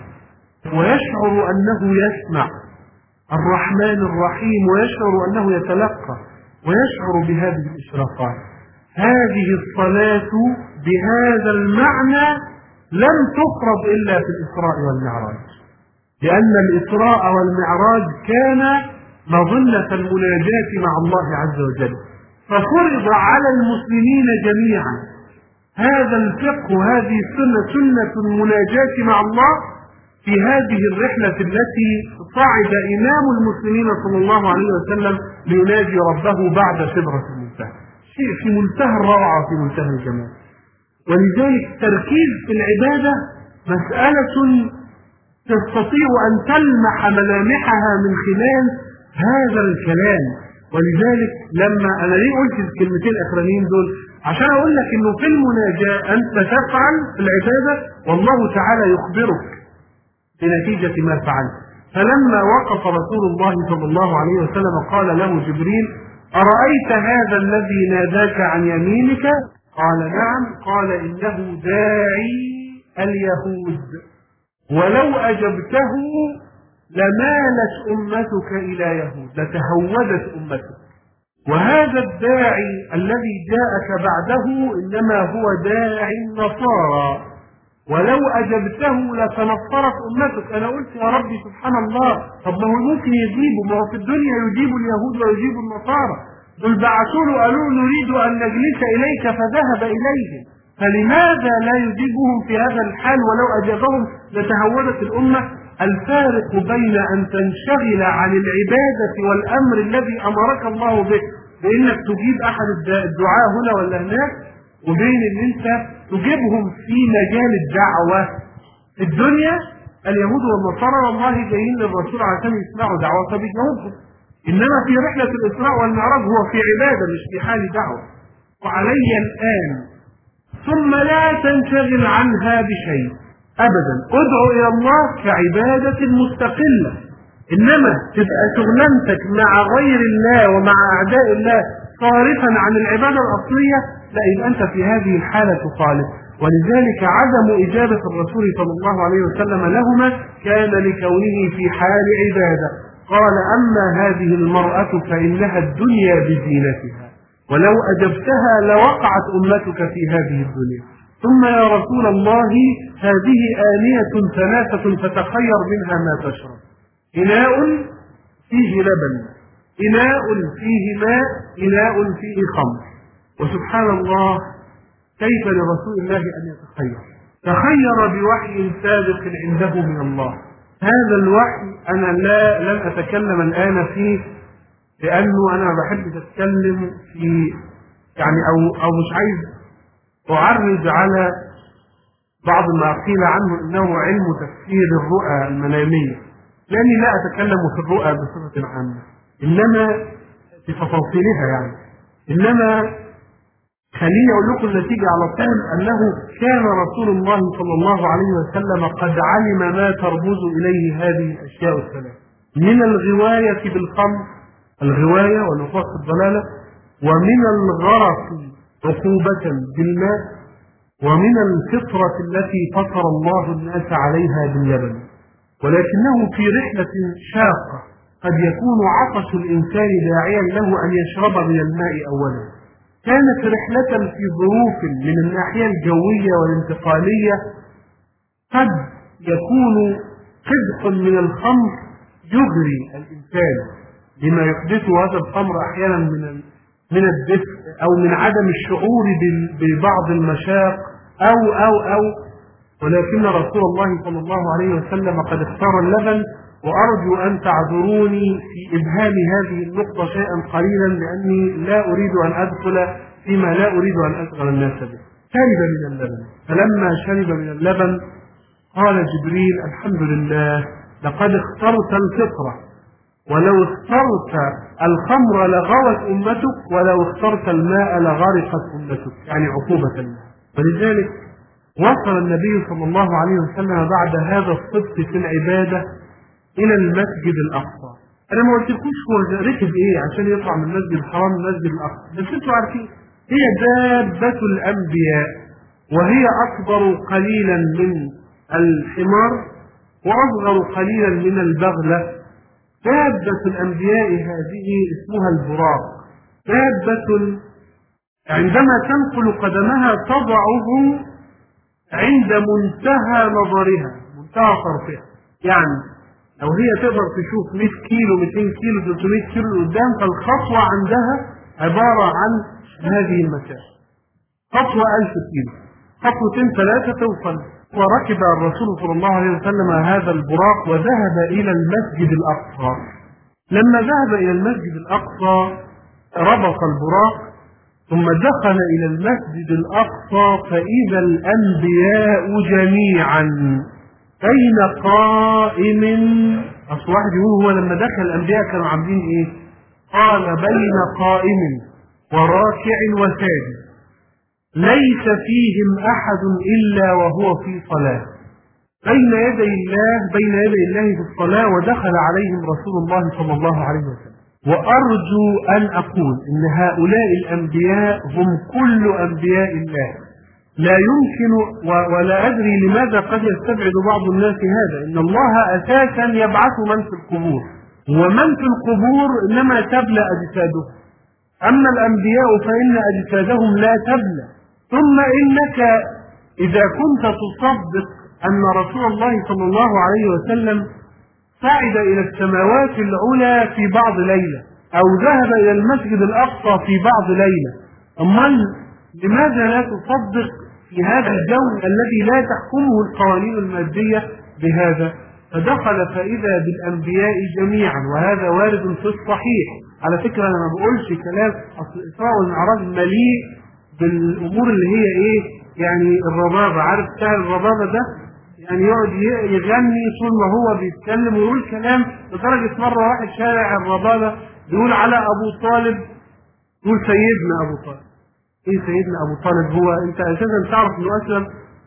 ويشعر أنه يسمع الرحمن الرحيم، ويشعر أنه يتلقى ويشعر بهذه الإشراقات. هذه الصلاة بهذا المعنى لم تفرض إلا في الإسراء والمعراج، لأن الإسراء والمعراج كان مظنة المناجاة مع الله عز وجل، ففرض على المسلمين جميعا هذا الفقه وهذه سنة المناجاة مع الله في هذه الرحلة التي صعد إمام المسلمين صلى الله عليه وسلم ليناجي ربه بعد سدرة المنتهى. شيء في منتهى الروعة وفي منتهى الجمال. ولذلك التركيز في العبادة مسألة تستطيع أن تلمح ملامحها من خلال هذا الكلام. ولذلك لما أنا ليه قلت الكلمتين الأخرانيين دول؟ عشان أقول لك إنه في المناجاة أنت تفعل في العبادة والله تعالى يخبرك بنتيجة ما فعلت. فلما وقف رسول الله صلى الله عليه وسلم قال له جبريل أرأيت هذا الذي ناداك عن يمينك؟ قال نعم. قال إنه داعي اليهود ولو أجبته لمالت أمتك إلى يهود، لتهودت أمتك. وهذا الداعي الذي جاءك بعده إنما هو داعي النصارى، ولو أجبته لتنصرت أمتك. أنا قلت يا ربي سبحان الله، طب ما هو ممكن يجيبوا، ما هو في الدنيا يجيب اليهود ويجيب النصارى، دول بعثوا له قالوا نريد أن نجلس إليك فذهب إليهم، فلماذا لا يجيبهم في هذا الحال؟ ولو أجابهم لتهودت الأمة. الفارق بين أن تنشغل عن العبادة والأمر الذي أمرك الله به بأنك تجيب أحد الدعاء هنا ولا هناك، وبين أن أنت تجيبهم في مجال الدعوة. في الدنيا اليهود والنصارى والله جايين للرسول عشان يسمعوا دعوة فبيجاوبهم، إنما في رحلة الإسراء والمعراج هو في عبادة مش في حال دعوة. وعلي الآن ثم لا تنشغل عنها بشيء أبدا. ادعو إلى الله كعبادة مستقلة، إنما تبقى شغلانتك مع غير الله ومع أعداء الله صارفا عن العبادة الأصلية، لا، يبقى أنت في هذه الحالة تخالف. ولذلك عدم إجابة الرسول صلى الله عليه وسلم لهما كان لكونه في حال عبادة. قال: أما هذه المرأة فإنها الدنيا بزينتها، ولو أجبتها لوقعت أمتك في هذه الدنيا. ثم يا رسول الله هذه آنية ثلاثة فتخير منها ما تشرب: إناء فيه لبن، إناء فيه ماء، إناء فيه خمر. وسبحان الله، كيف لرسول الله أن يتخير؟ تخير بوحي سابق عنده من الله. هذا الوحي أنا لن أتكلم الآن فيه، لأنه أنا بحب أتكلم في أو مش عايز أعرض على بعض ما قيل عنه إنه علم تفسير الرؤى المنامية، لأني لا أتكلم في الرؤى بصفة عامة، إنما في تفاصيلها إنما خليني أقول لكم النتيجة على طول، أنه كان رسول الله صلى الله عليه وسلم قد علم ما ترمز إليه هذه الأشياء الثلاث: من الغواية بالخمر، الغواية والوقوع في الضلالة، ومن الغرق عقوبة بالماء، ومن الفطرة التي فطر الله الناس عليها باللبن. ولكنه في رحلة شاقة قد يكون عطش الإنسان داعيا له أن يشرب من الماء أولا. كانت رحلة في ظروف من الناحية الجوية والانتقالية قد يكون قدح من الخمر يغري الإنسان لما يحدثه هذا الخمر أحيانا من الدفء أو من عدم الشعور ببعض المشاق أو ولكن رسول الله صلى الله عليه وسلم قد اختار اللبن. وأرجو أن تعذروني في إبهام هذه النقطة شيئا قليلا، لأني لا أريد أن أدخل فيما لا أريد أن أشغل الناس به. شرب من اللبن، فلما شرب من اللبن قال جبريل: الحمد لله، لقد اخترت الفطرة، ولو اخترت الخمر لغوت أمتك، ولو اخترت الماء لغرقت أمتك، يعني عقوبة لها. ولذلك وصل النبي صلى الله عليه وسلم بعد هذا الصدق في العبادة إلى المسجد الأقصى. أنا ما قلتلكوش هو ركب إيه عشان يطلع من المسجد الحرام للمسجد الأقصى، بس أنتوا عارفين هي دابة الأنبياء، وهي أكبر قليلا من الحمار وأصغر قليلا من البغلة. دابة الأنبياء هذه اسمها البراق. دابة عندما تنقل قدمها تضعه عند منتهى نظرها، منتهى طرفها. يعني لو هي تقدر تشوف 100 كيلو 200 كيلو 300 كيلو قدام، فالخطوة عندها عبارة عن هذه المسافة، خطوة 1000 كيلو، خطوتين 3 توصل. وركب الرسول صلى الله عليه وسلم هذا البراق وذهب إلى المسجد الأقصى. لما ذهب إلى المسجد الأقصى ربط البراق، ثم دخل إلى المسجد الأقصى فإذا الأنبياء جميعا بين قائم. أصل واحد يقول هو لما دخل الأنبياء كانوا عاملين إيه؟ قال: بين قائم وراكع وساجد ليس فيهم أحد إلا وهو في صلاة، بين يدي الله في الصلاة. ودخل عليهم رسول الله صلى الله عليه وسلم. وأرجو أن أقول إن هؤلاء الأنبياء هم كل أنبياء الله. لا يمكن ولا أدري لماذا قد يستبعد بعض الناس هذا، إن الله أساسا يبعث من في القبور، ومن في القبور إنما تبلى أجسادهم، أما الأنبياء فإن أجسادهم لا تبلى. ثم إنك إذا كنت تصدق أن رسول الله صلى الله عليه وسلم صعد إلى السماوات العلى في بعض ليلة، أو ذهب إلى المسجد الأقصى في بعض ليلة، أمال لماذا لا تصدق في هذا الجو الذي لا تحكمه القوانين المادية بهذا؟ فدخل فإذا بالأنبياء جميعا، وهذا وارد في الصحيح. على فكرة أنا ما بقولش كلام، أصل الإسراء والمعراج مليء بالأمور اللي هي إيه، يعني الربابة. عارف سهل الربابة ده؟ يعني يقعد يغني طول ما هو بيتكلم ويقول كلام، لدرجة مرة واحد شارع الربابة بيقول على أبو طالب، يقول سيدنا أبو طالب. ايه سيدنا ابو طالب هو انت اساسا تعرف انه اسلم؟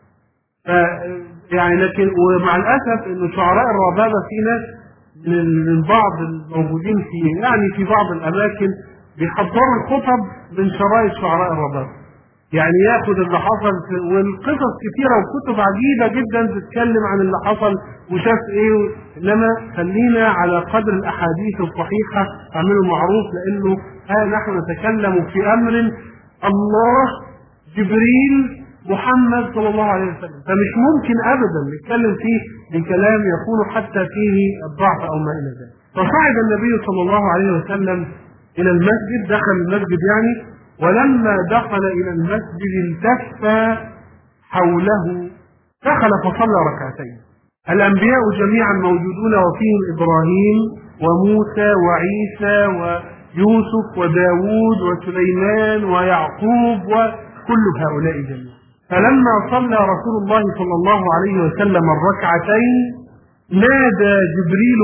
يعني لكن ومع الاسف انه شعراء الربابه في ناس من بعض الموجودين في بعض الاماكن بيحضروا الخطب من شرايط شعراء الربابه، يعني ياخد اللي حصل والقصص كثيره وكتب عجيبه جدا تتكلم عن اللي حصل وشاف ايه، انما خلينا على قدر الاحاديث الصحيحه، اعملوا معروف، لانه نحن نتكلم في امر الله جبريل محمد صلى الله عليه وسلم، فمش ممكن ابدا نتكلم فيه بكلام يكون حتى فيه الضعف او ما الى ذلك. فصعد النبي صلى الله عليه وسلم الى المسجد، دخل المسجد يعني، ولما دخل الى المسجد التف حوله، دخل فصلى ركعتين. الانبياء جميعا موجودون وفيهم ابراهيم وموسى وعيسى ويوسف وداود وسليمان ويعقوب وكل هؤلاء جميعا. فلما صلى رسول الله صلى الله عليه وسلم الركعتين نادى جبريل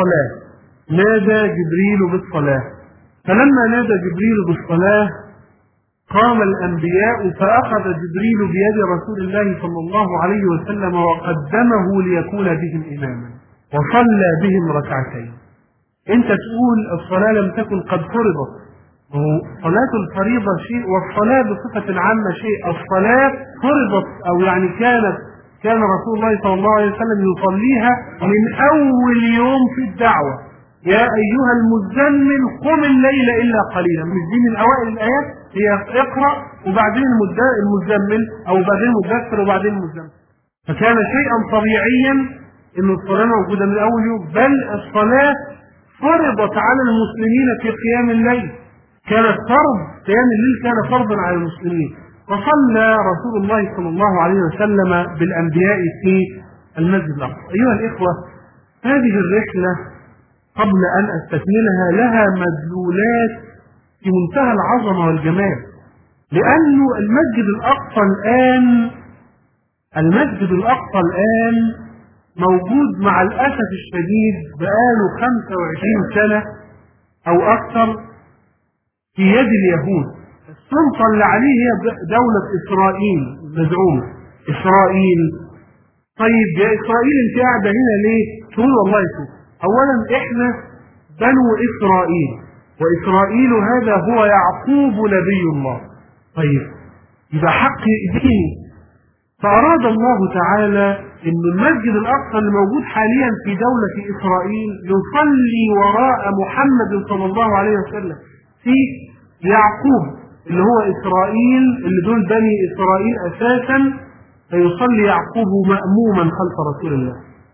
بالصلاة. فلما نادى جبريل بالصلاة قام الأنبياء، فأخذ جبريل بيد رسول الله صلى الله عليه وسلم وقدمه ليكون بهم إماما وصلى بهم ركعتين. أنت تقول الصلاة لم تكن قد فرضت، صلاة الفريضة شيء والصلاة بصفة عامة شيء. الصلاة فرضت أو يعني كان رسول الله صلى الله عليه وسلم يصليها من أول يوم في الدعوة، يا أيها المزمل قم الليل إلا قليلا، مش دي من أوائل الآيات، هي اقرأ وبعدين المزمل أو بعدين المدثر وبعدين المزمل. فكان شيئا طبيعيا إن الصلاة موجودة من أول يوم، بل الصلاة فرضت على المسلمين في قيام الليل، كانت فرض، قيام الليل كان فرضا على المسلمين. فصلى رسول الله صلى الله عليه وسلم بالأنبياء في المسجد الأقصى. أيها الإخوة، هذه الرحلة قبل أن أستكملها لها مدلولات في منتهى العظمة والجمال، لأنه المسجد الأقصى الآن موجود مع الأسف الشديد بقاله 25 سنة أو أكثر في يد اليهود. السلطة اللي عليه هي دولة إسرائيل مزعومة. إسرائيل، طيب يا إسرائيل أنت قاعدة هنا ليه؟ تقول والله شوف، أولا إحنا بنو إسرائيل، وإسرائيل هذا هو يعقوب نبي الله. طيب يبقى حق ديني. فأراد الله تعالى أن المسجد الأقصى اللي موجود حاليا في دولة إسرائيل يصلي وراء محمد صلى الله عليه وسلم في يعقوب اللي هو إسرائيل، اللي دول بني إسرائيل أساسا، فيصلي يعقوب مأموما خلف رسول الله،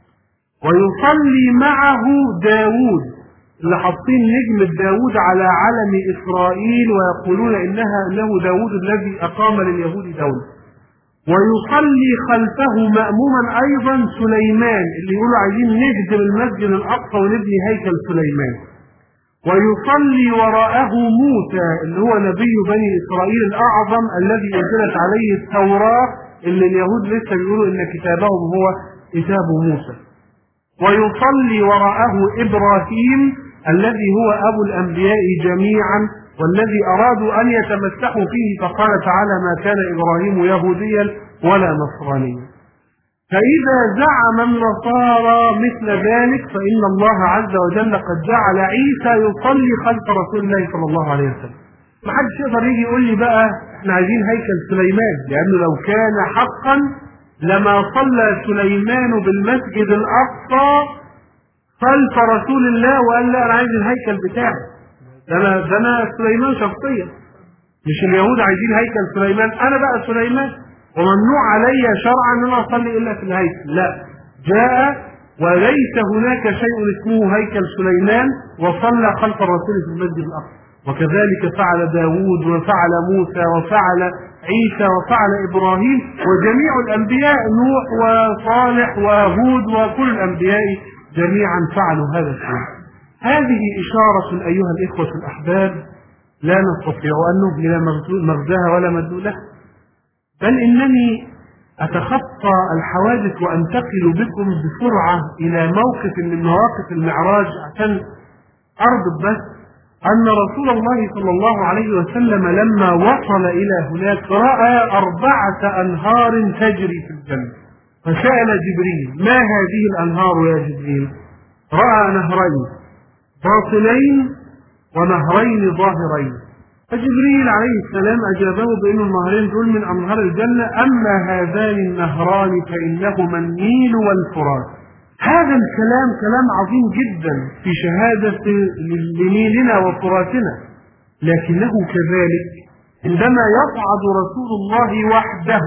ويصلي معه داود اللي حاطين نجم داود على علم إسرائيل ويقولون إنه داود الذي أقام لليهود دولة، ويصلي خلفه مأموما أيضا سليمان اللي يقولوا عايزين نهدم المسجد الأقصى ونبني هيكل سليمان، ويصلي وراءه موسى اللي هو نبي بني إسرائيل الأعظم الذي أنزلت عليه التوراة اللي اليهود لسه بيقولوا إن كتابهم هو كتاب موسى، ويصلي وراءه إبراهيم الذي هو أبو الأنبياء جميعا والذي أرادوا أن يتمسحوا فيه، فقال تعالى ما كان إبراهيم يهوديا ولا نصرانيا. فإذا زعم النصارى مثل ذلك فإن الله عز وجل قد جعل عيسى يصلي خلف رسول الله صلى الله عليه وسلم. ما حدش يقدر يجي يقول لي بقى احنا عايزين هيكل سليمان، لأنه لو كان حقا لما صلى سليمان بالمسجد الأقصى خلف رسول الله وقال لا أنا عايز الهيكل بتاعي، ده أنا سليمان شخصيا، مش اليهود عايزين هيكل سليمان، أنا بقى سليمان وممنوع علي شرعا ان انا اصلي الا في الهيكل. لا، جاء وليس هناك شيء اسمه هيكل سليمان وصلى خلف الرسول في المسجد الاقصى. وكذلك فعل داود وفعل موسى وفعل عيسى وفعل ابراهيم وجميع الانبياء، نوح وصالح وهود وكل الانبياء جميعا فعلوا هذا الشيء. هذه اشاره ايها الاخوه الاحباب لا نستطيع ان نبذل مغزاها ولا مدلولها، بل إنني أتخطى الحوادث وأنتقل بكم بسرعة إلى موقف من مواقف المعراج عشان أربط بس أن رسول الله صلى الله عليه وسلم لما وصل إلى هناك رأى 4 أنهار تجري في الجنة، فسأل جبريل: ما هذه الأنهار يا جبريل؟ رأى نهرين باطنين ونهرين ظاهرين، فجبريل عليه السلام أجابه بأن النهرين دول من أنهار الجنة، أما هذان النهران فإنهما النيل والفرات. هذا الكلام كلام عظيم جدا في شهادة لنيلنا وفراتنا، لكنه كذلك عندما يصعد رسول الله وحده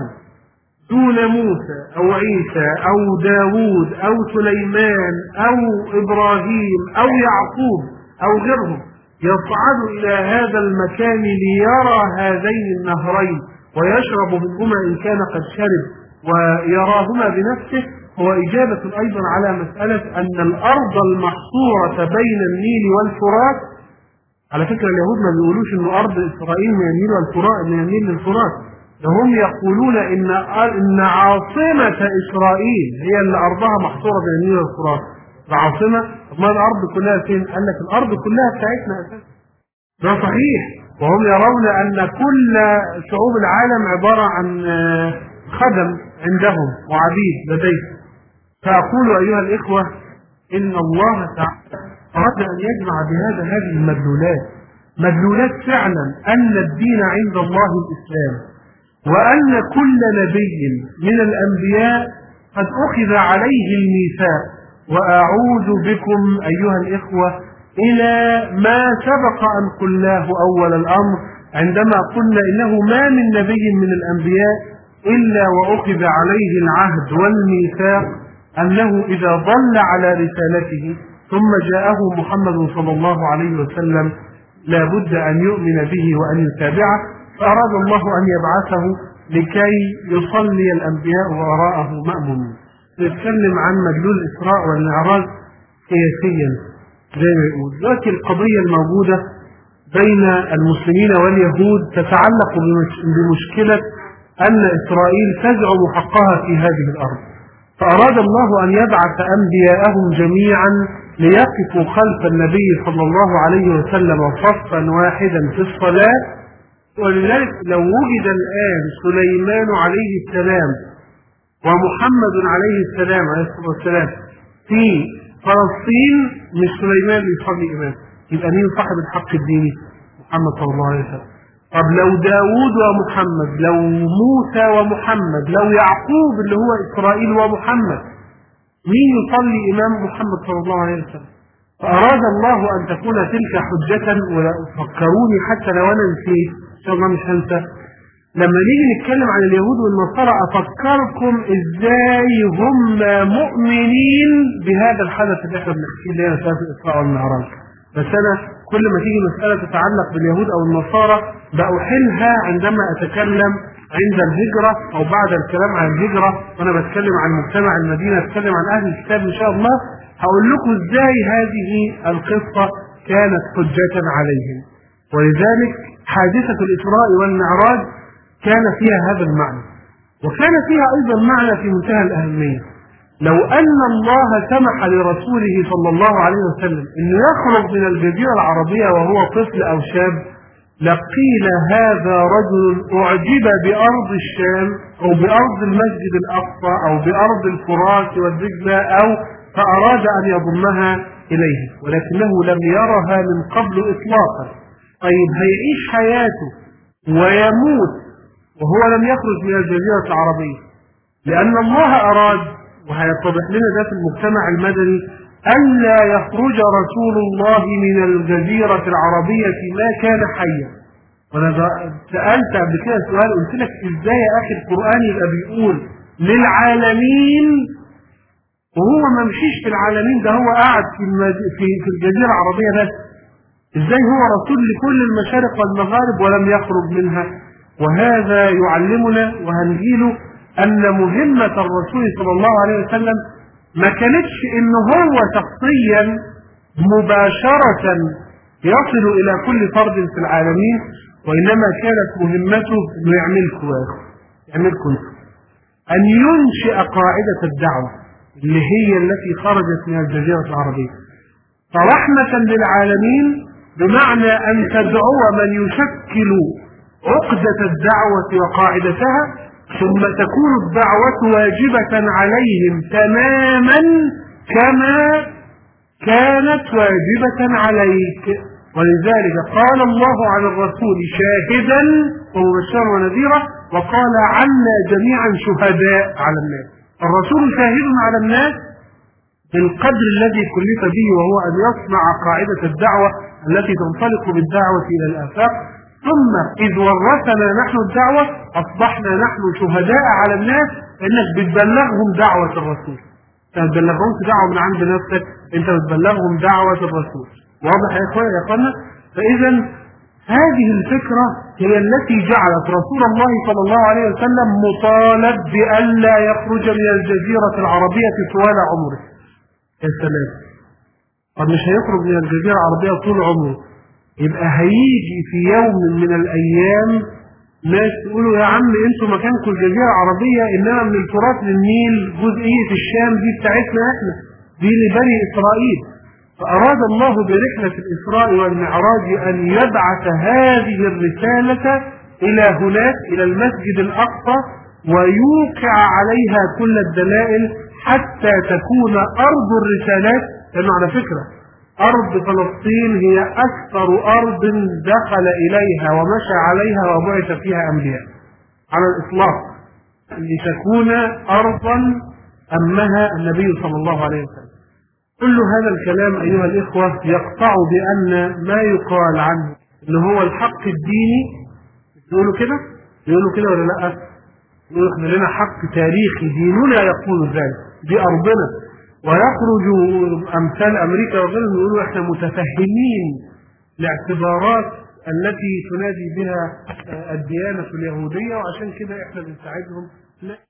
دون موسى أو عيسى أو داود أو سليمان أو إبراهيم أو يعقوب أو غيرهم، يصعد إلى هذا المكان ليرى هذين النهرين ويشرب منهما إن كان قد شرب ويراهما بنفسه، هو إجابة أيضا على مسألة أن الأرض المحصورة بين النيل والفرات. على فكرة اليهود ما بيقولوش أن أرض إسرائيل من النيل والفرات، من النيل للفرات، هم يقولون إن عاصمة إسرائيل هي اللي أرضها محصورة بين النيل والفرات. العاصمة، ما الأرض كلها فين؟ قال لك الأرض كلها بتاعتنا أساسا. ده صحيح، وهم يرون أن كل شعوب العالم عبارة عن خدم عندهم وعبيد لديهم. فأقول أيها الإخوة إن الله تعالى أراد أن يجمع بهذا هذه المدلولات، مدلولات فعلا أن الدين عند الله الإسلام، وأن كل نبي من الأنبياء قد أخذ عليه الميثاق. وأعود بكم أيها الإخوة إلى ما سبق أن قلناه أول الأمر عندما قلنا إنه ما من نبي من الأنبياء إلا وأخذ عليه العهد والميثاق أنه إذا ضل على رسالته ثم جاءه محمد صلى الله عليه وسلم لا بد أن يؤمن به وأن يتابعه. فأراد الله أن يبعثه لكي يصلي الأنبياء وراءه مأمومين. نتكلم عن مدلول الإسراء والمعراج سياسيا زي ما يقول. لكن القضية الموجودة بين المسلمين واليهود تتعلق بمشكلة أن إسرائيل تزعم حقها في هذه الأرض، فأراد الله أن يبعث أنبياءهم جميعا ليقفوا خلف النبي صلى الله عليه وسلم صفا واحدا في الصلاة. ولذلك لو وجد الآن سليمان عليه السلام ومحمد عليه السلام في فلسطين، مش سليمان يصلي إمام، يبقى مين صاحب الحق الديني؟ محمد صلى الله عليه وسلم. طب لو داود ومحمد، لو موسى ومحمد، لو يعقوب اللي هو إسرائيل ومحمد، مين يصلي إمام محمد صلى الله عليه وسلم؟ فأراد الله أن تكون تلك حجة. وفكروني حتى لو أنا نسيت إن شاء الله مش هنسى، لما نيجي نتكلم عن اليهود والنصارى أفكركم إزاي هم مؤمنين بهذا الحدث اللي احنا بنحكيه اللي هي مسألة الإسراء والمعراج. بس أنا كل ما تيجي مسألة تتعلق باليهود أو النصارى بأحلها عندما أتكلم عند الهجرة أو بعد الكلام عن الهجرة، وأنا بتكلم عن مجتمع المدينة، أتكلم عن أهل الكتاب إن شاء الله، هقول لكم إزاي هذه القصة كانت حجة عليهم. ولذلك حادثة الإسراء والمعراج كان فيها هذا المعنى، وكان فيها أيضا معنى في منتهى الأهمية. لو أن الله سمح لرسوله صلى الله عليه وسلم أنه يخرج من الجزيرة العربية وهو طفل أو شاب، لقيل هذا رجل أعجب بأرض الشام أو بأرض المسجد الأقصى أو بأرض الفرات والدجلة، أو فأراد أن يضمها إليه، ولكنه لم يرها من قبل إطلاقا. طيب هيعيش حياته ويموت وهو لم يخرج من الجزيرة العربية، لأن الله أراد، وهيتضح لنا ده في المجتمع المدني، ألا يخرج رسول الله من الجزيرة العربية ما كان حيا. وأنا سألت قبل كده سؤال، قلت لك إزاي يا أخي القرآن يبقى بيقول للعالمين وهو ما مشيش في العالمين، ده هو قاعد في الجزيرة العربية بس، إزاي هو رسول لكل المشارق والمغارب ولم يخرج منها؟ وهذا يعلمنا وهنجيله أن مهمة الرسول صلى الله عليه وسلم ما كانتش إنه هو شخصيا مباشرة يصل إلى كل فرد في العالمين، وإنما كانت مهمته إنه يعملكم أن ينشئ قاعدة الدعوة اللي هي التي خرجت من الجزيرة العربية. فرحمة للعالمين بمعنى أن تدعو من يشكل عقدة الدعوة وقاعدتها، ثم تكون الدعوة واجبة عليهم تماما كما كانت واجبة عليك. ولذلك قال الله عن الرسول شاهدا ومبشرا ونذيرا، وقال عنا جميعا شهداء على الناس. الرسول شاهد على الناس بالقدر الذي كلف به، وهو أن يصنع قاعدة الدعوة التي تنطلق بالدعوة إلى الآفاق. ثم إذ ورثنا نحن الدعوة أصبحنا نحن شهداء على الناس، إنك بتبلغهم دعوة الرسول. أنت ما بتبلغهمش دعوة من عند نفسك، أنت بتبلغهم دعوة الرسول. واضح يا إخوانا؟ فإذا هذه الفكرة هي التي جعلت رسول الله صلى الله عليه وسلم مطالب بألا يخرج من الجزيرة العربية طوال عمره. يا سلام، طب مش هيخرج من الجزيرة العربية طول عمره، يبقى هيجي في يوم من الأيام ناس يقولوا يا عم انتوا مكانكم الجزيرة العربية، إنما من الفرات للنيل جزئية الشام دي بتاعتنا احنا، دي لبني إسرائيل. فأراد الله برحلة الإسراء والمعراج أن يبعث هذه الرسالة إلى هناك، إلى المسجد الأقصى، ويوقع عليها كل الدلائل حتى تكون أرض الرسالات. لأنه على فكرة أرض فلسطين هي أكثر أرض دخل إليها ومشى عليها وبعث فيها أنبياء على الإطلاق، لتكون أرضا أمها النبي صلى الله عليه وسلم. كل هذا الكلام أيها الإخوة يقطع بأن ما يقال عنه إن هو الحق الديني. يقولوا كده ولا لأ؟ يقولوا إحنا لنا حق تاريخي ديننا يقول ذلك، دي أرضنا. ويخرج أمثال أمريكا وغيرهم يقولوا إحنا متفهمين لاعتبارات التي تنادي بها الديانة اليهودية، وعشان كده إحنا بنساعدهم.